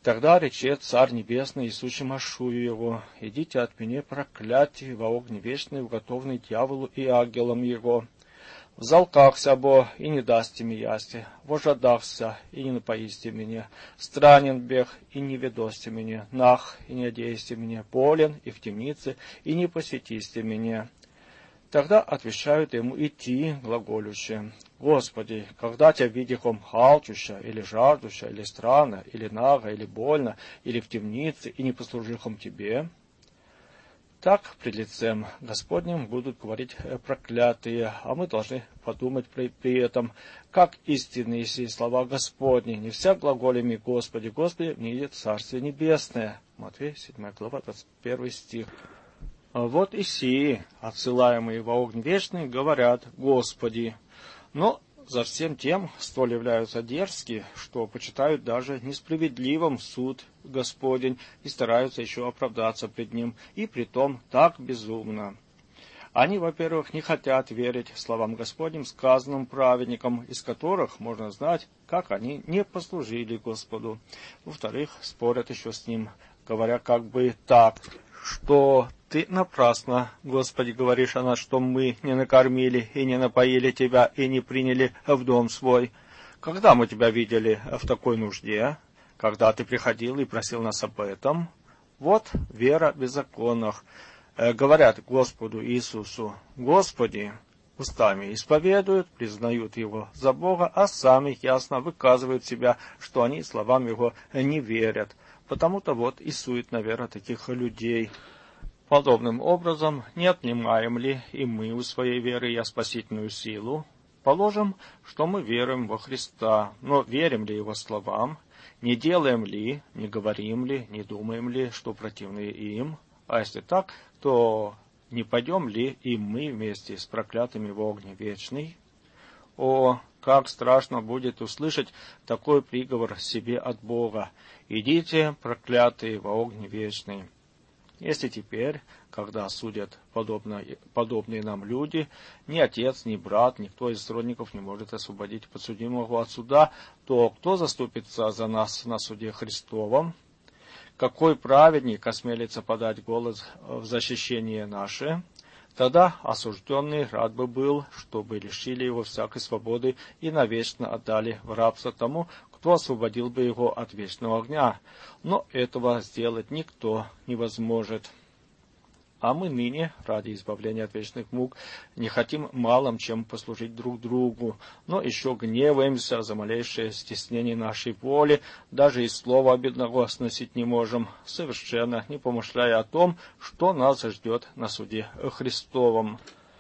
Тогда речет Царь Небесный Иисусу Машую его: идите от меня, проклятие, во огне вечный, уготованный дьяволу и ангелам его. Взалкахся бо, и не дасте ми ясти, вожадахся, и не напоисте меня, странен бег, и не ведосте меня, нах, и не одеесте меня, болен, и в темнице, и не посетисте меня. Тогда отвечают ему идти, глаголюще: Господи, когда тебя видихом халчуща, или жаждуща, или странно, или наго, или больно, или в темнице, и не послужихом тебе? Так пред лицем Господним будут говорить проклятые, а мы должны подумать при, при этом, как истинные сии слова Господни: не вся глаголями Господи, Господи, не идет Царствие Небесное. Матфея, седьмая глава, двадцать первый стих. Вот и сии, отсылаемые во огонь вечный, говорят Господи, но за всем тем столь являются дерзкие, что почитают даже несправедливым суд Господень и стараются еще оправдаться пред ним, и притом так безумно. Они, во-первых, не хотят верить словам Господним, сказанным праведникам, из которых можно знать, как они не послужили Господу. Во-вторых, спорят еще с ним, говоря как бы так, что ты напрасно, Господи, говоришь о нас, что мы не накормили и не напоили тебя и не приняли в дом свой. Когда мы тебя видели в такой нужде? Когда ты приходил и просил нас об этом? Вот вера беззаконных. Э, говорят Господу Иисусу: Господи, устами исповедуют, признают Его за Бога, а сами ясно выказывают себя, что они словам Его не верят. Потому-то вот и суетна вера таких людей. Подобным образом, не отнимаем ли и мы у своей веры я спасительную силу? Положим, что мы веруем во Христа, но верим ли Его словам? Не делаем ли, не говорим ли, не думаем ли, что противные им? А если так, то не пойдем ли и мы вместе с проклятыми в огне вечный? О, как страшно будет услышать такой приговор себе от Бога: идите, проклятые, во огне вечный. Если теперь, когда судят подобно, подобные нам люди, ни отец, ни брат, никто из родников не может освободить подсудимого от суда, то кто заступится за нас на суде Христовом? Какой праведник осмелится подать голос в защищение наше? Тогда осужденный рад бы был, чтобы лишили его всякой свободы и навечно отдали в рабство тому, кто освободил бы его от вечного огня. Но этого сделать никто не возможет. А мы ныне, ради избавления от вечных мук, не хотим малым чем послужить друг другу, но еще гневаемся за малейшее стеснение нашей воли, даже и слова обидного сносить не можем, совершенно не помышляя о том, что нас ждет на суде Христовом.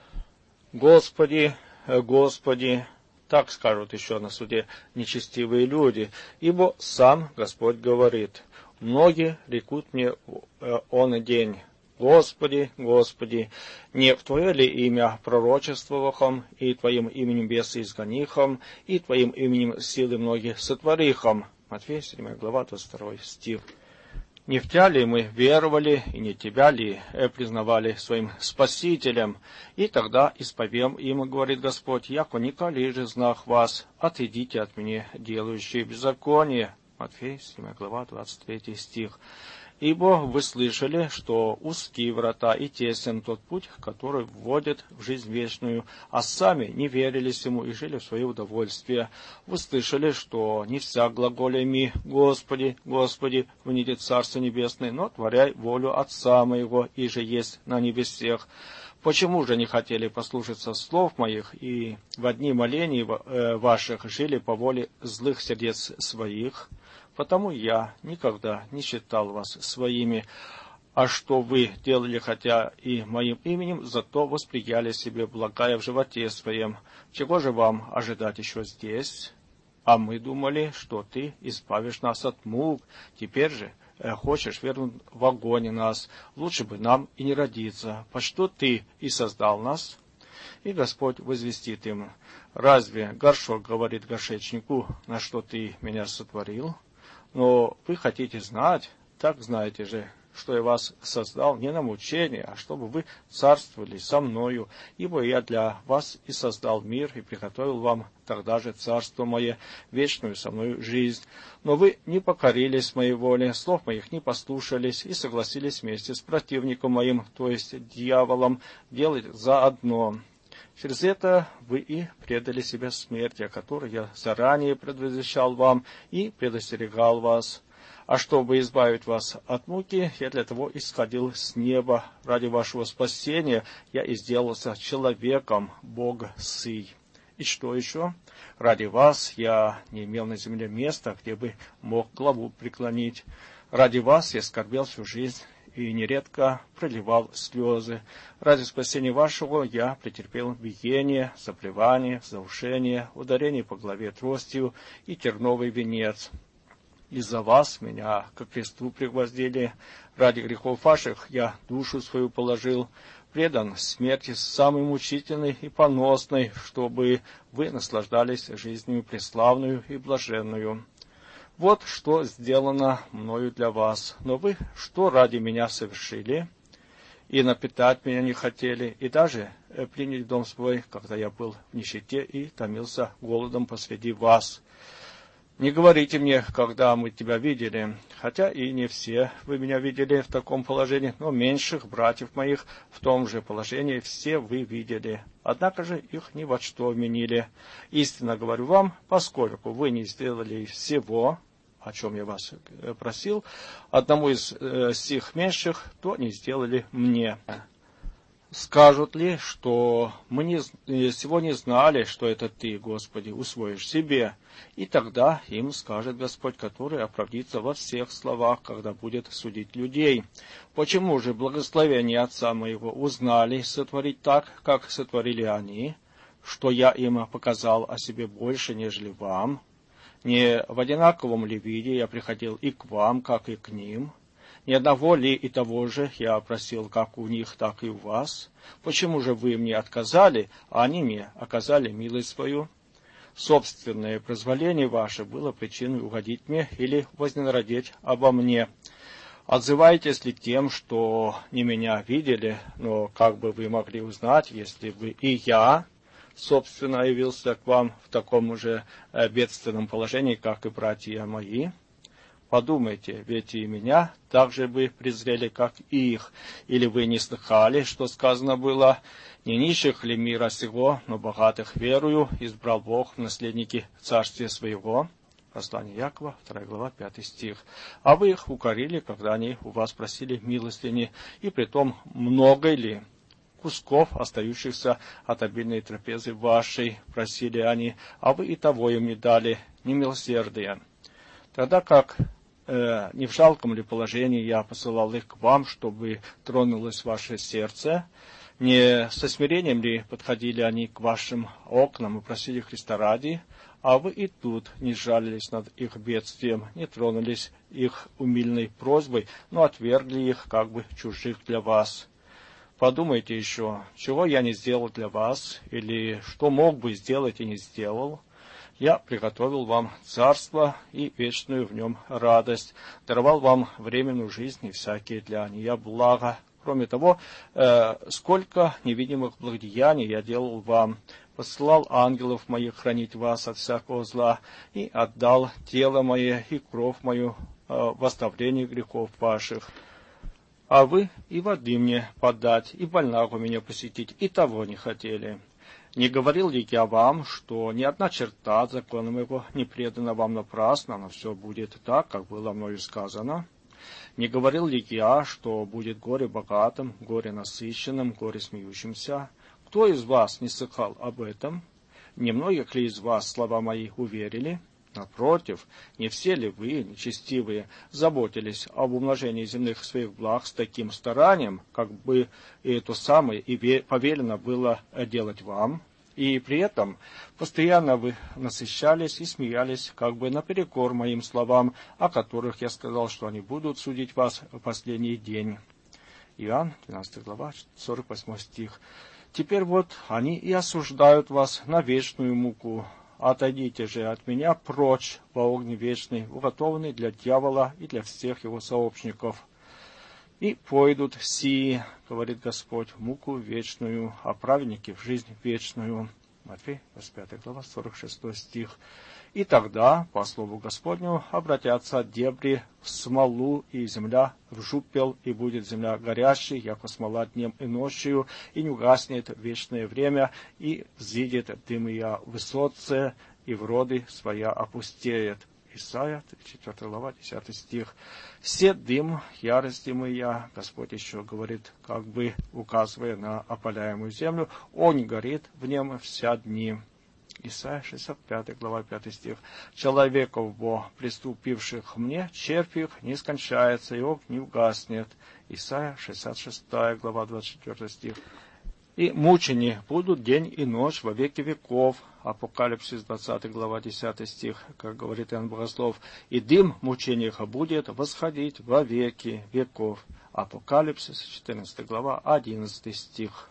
Господи, Господи, так скажут еще на суде нечестивые люди, ибо сам Господь говорит: многие рекут мне он день: Господи, Господи, не в Твое ли имя пророчествовахом, и Твоим именем бесы изгонихом, и Твоим именем силы многих сотворихом? Матфея, седьмая глава, двадцать второй стих. Не в Тя ли мы веровали, и не Тебя ли признавали своим Спасителем? И тогда исповем им, говорит Господь, яко николи же знах вас, отойдите от меня, делающие беззаконие. Матфея, седьмая глава, двадцать третий стих. Ибо вы слышали, что узкие врата и тесен тот путь, который вводит в жизнь вечную, а сами не верили сему и жили в свое удовольствие. Вы слышали, что не вся глаголями «Господи, Господи, внидет Царство Небесное», но творяй волю Отца моего, и же есть на небесех. Почему же не хотели послушаться слов моих и в одни молений ваших жили по воле злых сердец своих? Потому я никогда не считал вас своими, а что вы делали, хотя и моим именем, зато восприяли себе благая в животе своем. Чего же вам ожидать еще здесь? А мы думали, что ты избавишь нас от мук. Теперь же э, хочешь вернуть в огонь нас. Лучше бы нам и не родиться. По что ты и создал нас? И Господь возвестит им: разве горшок говорит горшечнику, на что ты меня сотворил? Но вы хотите знать, так знаете же, что я вас создал не на мучение, а чтобы вы царствовали со мною, ибо я для вас и создал мир, и приготовил вам тогда же царство мое, вечную со мною жизнь. Но вы не покорились моей воле, слов моих не послушались, и согласились вместе с противником моим, то есть дьяволом, делать заодно. Через это вы и предали себя смерти, о которой я заранее предвозвещал вам и предостерегал вас. А чтобы избавить вас от муки, я для того исходил с неба. Ради вашего спасения я и сделался человеком, Бог сый. И что еще? Ради вас я не имел на земле места, где бы мог главу преклонить. Ради вас я скорбел всю жизнь и нередко проливал слезы. Ради спасения вашего я претерпел биение, заплевание, заушение, ударение по голове тростью и терновый венец. Из-за вас меня ко кресту пригвоздили. Ради грехов ваших я душу свою положил, предан смерти самой мучительной и поносной, чтобы вы наслаждались жизнью преславную и блаженную. Вот что сделано мною для вас. Но вы что ради меня совершили? И напитать меня не хотели, и даже принять в дом свой, когда я был в нищете и томился голодом посреди вас. Не говорите мне, когда мы тебя видели, хотя и не все вы меня видели в таком положении, но меньших братьев моих в том же положении все вы видели. Однако же их ни во что вменили. Истинно говорю вам, поскольку вы не сделали всего, о чем я вас просил, одному из э, сих меньших, то не сделали мне. Скажут ли, что мы не, всего не знали, что это Ты, Господи, усвоишь себе? И тогда им скажет Господь, который оправдится во всех словах, когда будет судить людей. Почему же благословение Отца моего узнали сотворить так, как сотворили они, что я им показал о себе больше, нежели вам? Не в одинаковом ли виде я приходил и к вам, как и к ним? Ни одного ли и того же я просил как у них, так и у вас? Почему же вы мне отказали, а они мне оказали милость свою? Собственное произволение ваше было причиной угодить мне или возненародить обо мне. Отзываетесь ли тем, что не меня видели, но как бы вы могли узнать, если бы и я, собственно, явился к вам в таком же бедственном положении, как и братья мои? Подумайте, ведь и меня также бы презрели, как и их. Или вы не слыхали, что сказано было: не нищих ли мира сего, но богатых верою избрал Бог в наследники царствия своего? Послание Якова, вторая глава, пятый стих. А вы их укорили, когда они у вас просили милостыни, и притом много ли кусков, остающихся от обильной трапезы вашей, просили они, а вы и того им не дали, немилосердия. Тогда как э, не в жалком ли положении я посылал их к вам, чтобы тронулось ваше сердце, не со смирением ли подходили они к вашим окнам и просили Христа ради, а вы и тут не сжалились над их бедствием, не тронулись их умильной просьбой, но отвергли их, как бы чужих для вас. Подумайте еще, чего я не сделал для вас, или что мог бы сделать и не сделал. Я приготовил вам царство и вечную в нем радость, даровал вам временную жизнь и всякие для нее блага. Кроме того, э, сколько невидимых благодеяний я делал вам, посылал ангелов моих хранить вас от всякого зла, и отдал тело мое и кровь мою э, в оставлении грехов ваших. А вы и воды мне подать, и больного меня посетить, и того не хотели. Не говорил ли я вам, что ни одна черта от закона моего не предана вам напрасно, но все будет так, как было мною сказано? Не говорил ли я, что будет горе богатым, горе насыщенным, горе смеющимся? Кто из вас не слыхал об этом? Немногих ли из вас слова мои уверили? Напротив, не все ли вы, нечестивые, заботились об умножении земных своих благ с таким старанием, как бы и то самое и повелено было делать вам? И при этом постоянно вы насыщались и смеялись, как бы наперекор моим словам, о которых я сказал, что они будут судить вас в последний день. Иоанн, двенадцатая глава, сорок восьмой стих. Теперь вот они и осуждают вас на вечную муку. Отойдите же от меня прочь во огне вечный, уготованный для дьявола и для всех его сообщников. И пойдут сии, говорит Господь, в муку вечную, а праведники в жизнь вечную. Матфея, двадцать пятая глава, сорок шестой стих. И тогда, по слову Господню, обратятся дебри в смолу, и земля в жупел, и будет земля горящей, яко смола днем и ночью, и не угаснет вечное время, и взидет дым ее высоце, и в роды своя опустеет. Исайя, четвёртая глава, десятый стих. «Се дым, ярости моя», Господь еще говорит, как бы указывая на опаляемую землю, «он горит в нем вся дни». Исайя, шестьдесят пятая глава, пятый стих. «Человеков бо приступивших мне, червь их не скончается, и огонь не угаснет». Исайя, шестьдесят шестая глава, двадцать четвёртый стих. «И мучения будут день и ночь во веки веков». Апокалипсис, двадцатая глава, десятый стих, как говорит Иоанн Богослов. «И дым мучениях будет восходить во веки веков». Апокалипсис, четырнадцатая глава, одиннадцатый стих.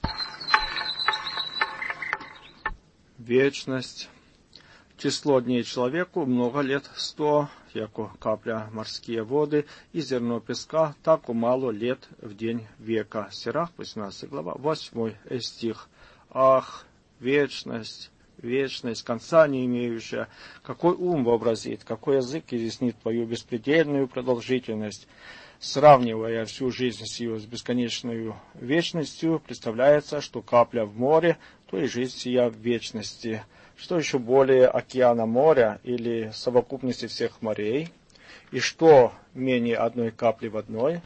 Вечность. Число дней человеку много лет сто, яко капля морские воды, и зерно песка, так мало лет в день века. Сирах, восемнадцатая глава, восьмой стих. Ах, вечность, вечность, конца не имеющая, какой ум вообразит, какой язык изъяснит твою беспредельную продолжительность. Сравнивая всю жизнь с ее с бесконечной вечностью, представляется, что капля в море, то и жизнь сия в вечности. Что еще более океана моря или совокупности всех морей, и что менее одной капли в одной,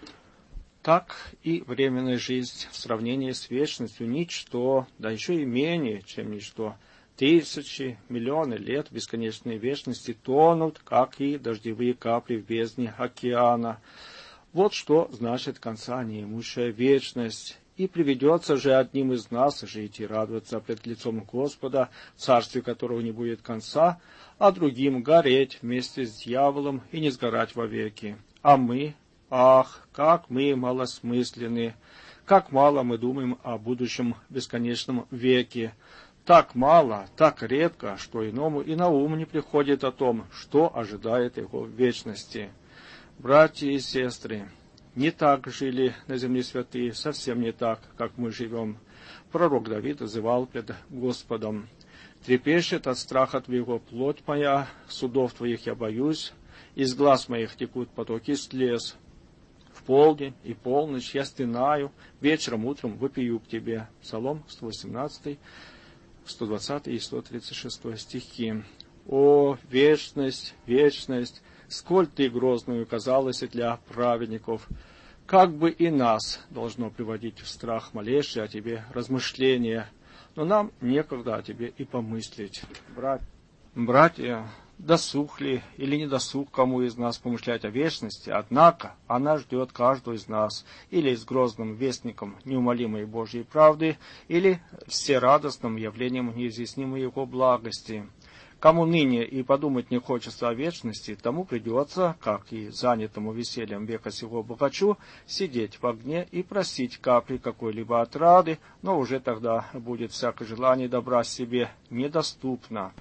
так и временная жизнь в сравнении с вечностью ничто, да еще и менее, чем ничто. Тысячи, миллионы лет бесконечной вечности тонут, как и дождевые капли в бездне океана. Вот что значит конца неимущая вечность. И приведется же одним из нас жить и радоваться пред лицом Господа, царстве которого не будет конца, а другим гореть вместе с дьяволом и не сгорать вовеки. А мы, ах, как мы малосмысленны, как мало мы думаем о будущем бесконечном веке. Так мало, так редко, что иному и на ум не приходит о том, что ожидает его в вечности. Братья и сестры, не так жили на земле святые, совсем не так, как мы живем. Пророк Давид взывал пред Господом: «Трепещет от страха твоего плоть моя, судов твоих я боюсь, из глаз моих текут потоки слез. В полдень и полночь я стенаю, вечером, утром вопию к тебе». Псалом сто восемнадцатый, сто двадцатый и сто тридцать шестой стихи. О, вечность, вечность! Сколь ты грозную казалась для праведников, как бы и нас должно приводить в страх малейшее о тебе размышления, но нам некогда о тебе и помыслить. Брат, братья, досуг ли или не досуг кому из нас помышлять о вечности, однако она ждет каждого из нас, или с грозным вестником неумолимой Божьей правды, или всерадостным явлением неизъяснимой его благости. Кому ныне и подумать не хочется о вечности, тому придется, как и занятому весельем века сего богачу, сидеть в огне и просить капли какой-либо отрады, но уже тогда будет всякое желание добра себе недоступно.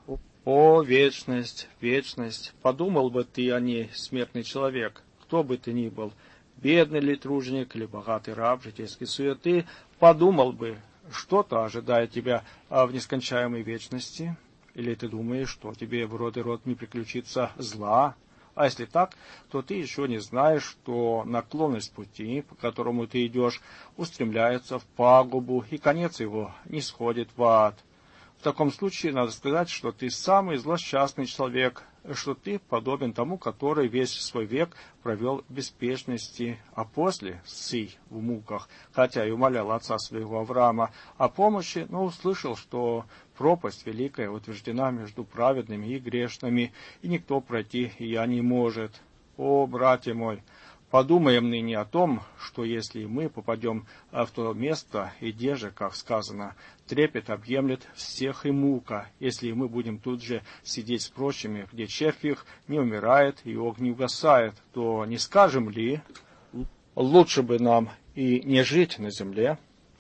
О, вечность, вечность! Подумал бы ты о ней, смертный человек, кто бы ты ни был, бедный ли труженик или богатый раб житейской суеты, подумал бы, что-то ожидает тебя в нескончаемой вечности. Или ты думаешь, что тебе в род и род не приключится зла? А если так, то ты еще не знаешь, что наклонность пути, по которому ты идешь, устремляется в пагубу, и конец его не сходит в ад. В таком случае надо сказать, что ты самый злосчастный человек, что ты подобен тому, который весь свой век провел в беспечности, а после сый в муках, хотя и умолял отца своего Авраама о помощи, но услышал, что пропасть великая утверждена между праведными и грешными, и никто пройти ее не может. О, братья мой! Подумаем ныне о том, что если мы попадем в то место, и где же, как сказано, трепет объемлет всех и мука, если мы будем тут же сидеть с прочими, где червь их не умирает и огонь не угасает, то не скажем ли, лучше бы нам и не жить на земле,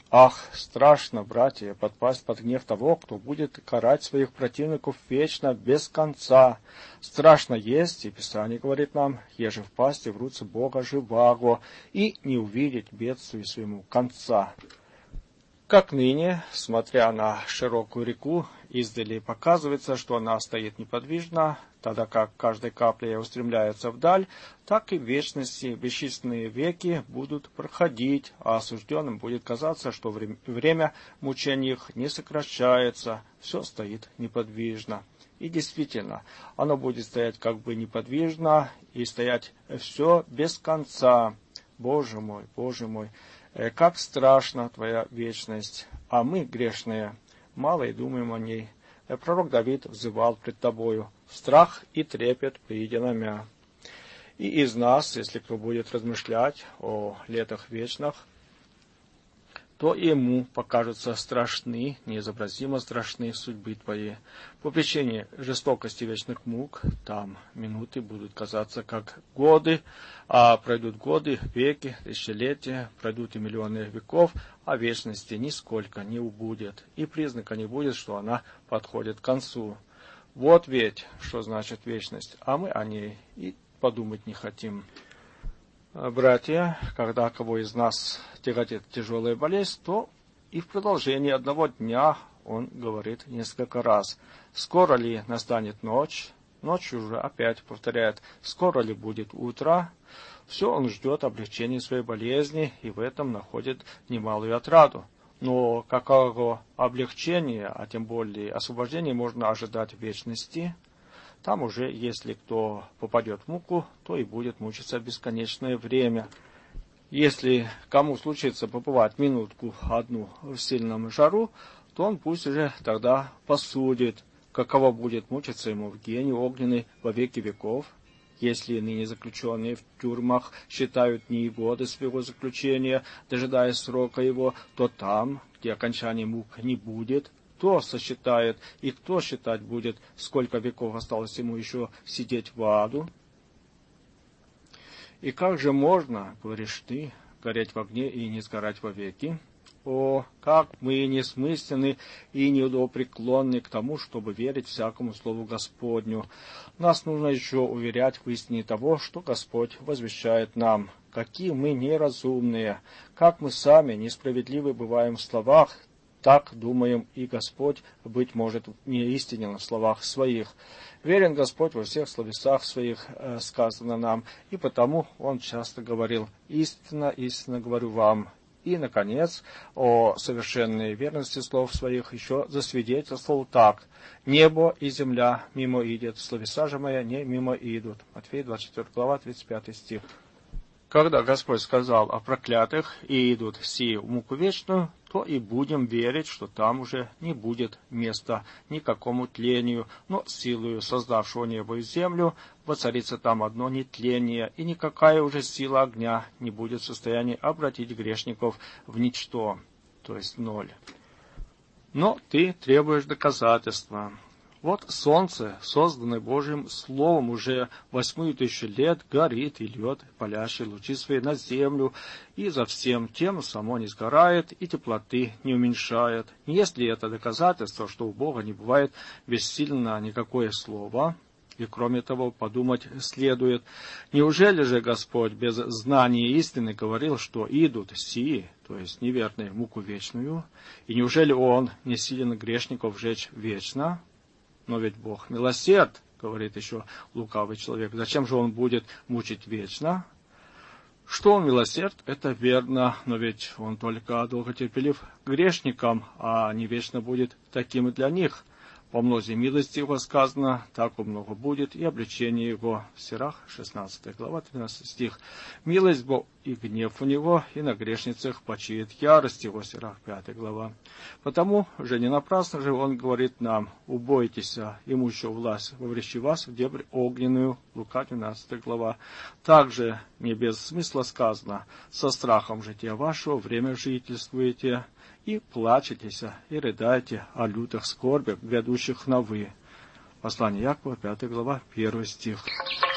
Ах, страшно, братья, подпасть под гнев того, кто будет карать своих противников вечно, без конца. Страшно есть, и Писание говорит нам, еже впасть в руцы Бога живаго, и не увидеть бедствию своему конца. Как ныне, смотря на широкую реку, издали показывается, что она стоит неподвижно, тогда как каждой каплей устремляется вдаль, так и в вечности бесчисленные веки будут проходить, а осужденным будет казаться, что время мучений их не сокращается, все стоит неподвижно. И действительно, оно будет стоять как бы неподвижно и стоять все без конца. Боже мой, Боже мой! Как страшна Твоя вечность, а мы, грешные, мало и думаем о ней. Пророк Давид взывал пред Тобою: страх и трепет прииди на мя. И из нас, если кто будет размышлять о летах вечных, то ему покажутся страшны, неизобразимо страшны судьбы Твои. По причине жестокости вечных мук, там минуты будут казаться как годы, а пройдут годы, веки, тысячелетия, пройдут и миллионы веков, а вечности нисколько не убудет, и признака не будет, что она подходит к концу. Вот ведь, что значит вечность, а мы о ней и подумать не хотим. Братья, когда кого из нас тяготит тяжелая болезнь, то и в продолжении одного дня он говорит несколько раз: скоро ли настанет ночь? Ночью уже опять повторяет: скоро ли будет утро? Все он ждет облегчения своей болезни и в этом находит немалую отраду. Но какого облегчения, а тем более освобождения можно ожидать в вечности? Там уже, если кто попадет в муку, то и будет мучиться бесконечное время. Если кому случится побывать минутку одну в сильном жару, то он пусть уже тогда посудит, каково будет мучиться ему в гене огненной во веки веков. Если ныне заключенные в тюрьмах считают дни и годы своего заключения, дожидаясь срока его, то там, где окончания мук не будет, кто сосчитает и кто считать будет, сколько веков осталось ему еще сидеть в аду? И как же можно, говоришь ты, гореть в огне и не сгорать вовеки? О, как мы несмысленны и неудопреклонны к тому, чтобы верить всякому слову Господню. Нас нужно еще уверять в истине того, что Господь возвещает нам. Какие мы неразумные, как мы сами несправедливы бываем в словах, так думаем и Господь, быть может, не истинен в словах своих. Верен Господь во всех словесах своих, э, сказано нам, и потому Он часто говорил: истинно, истинно говорю вам. И, наконец, о совершенной верности слов своих еще засвидетельствовал так: небо и земля мимо идет, словеса же моя не мимо идут. Матфея двадцать четвёртая глава, тридцать пятый стих. Когда Господь сказал о проклятых и идут сии в муку вечную, то и будем верить, что там уже не будет места никакому тлению, но силою создавшего небо и землю воцарится там одно нетление, и никакая уже сила огня не будет в состоянии обратить грешников в ничто, то есть ноль. Но ты требуешь доказательства. Вот солнце, созданное Божьим Словом уже восьмую тысячу лет, горит и льет палящие лучи свои на землю, и за всем тем само не сгорает, и теплоты не уменьшает. Если это доказательство, что у Бога не бывает бессильно никакое слово, и кроме того подумать следует, неужели же Господь без знания истины говорил, что идут сии, то есть неверные, в муку вечную, и неужели Он не силен грешников жечь вечно? Но ведь Бог милосерд, говорит еще лукавый человек. Зачем же Он будет мучить вечно? Что Он милосерд, это верно, но ведь Он только долготерпелив к грешникам, а не вечно будет таким и для них. По мнозе милости Его сказано, так много будет и обличение Его. В Сирах, шестнадцатая глава, тринадцатый стих. Милость Бог и гнев у Него, и на грешницах почиет ярость Его. Сирах, пятая глава. Потому же не напрасно же Он говорит нам: убойтесь имущего власть, вовлечи вас в дебрь огненную. Лука, двенадцатая глава. Также не без смысла сказано: со страхом жития вашего время жительствуете, и плачетесь, и рыдайте о лютых скорбях, грядущих на вы. Послание Якова, пятая глава, первый стих.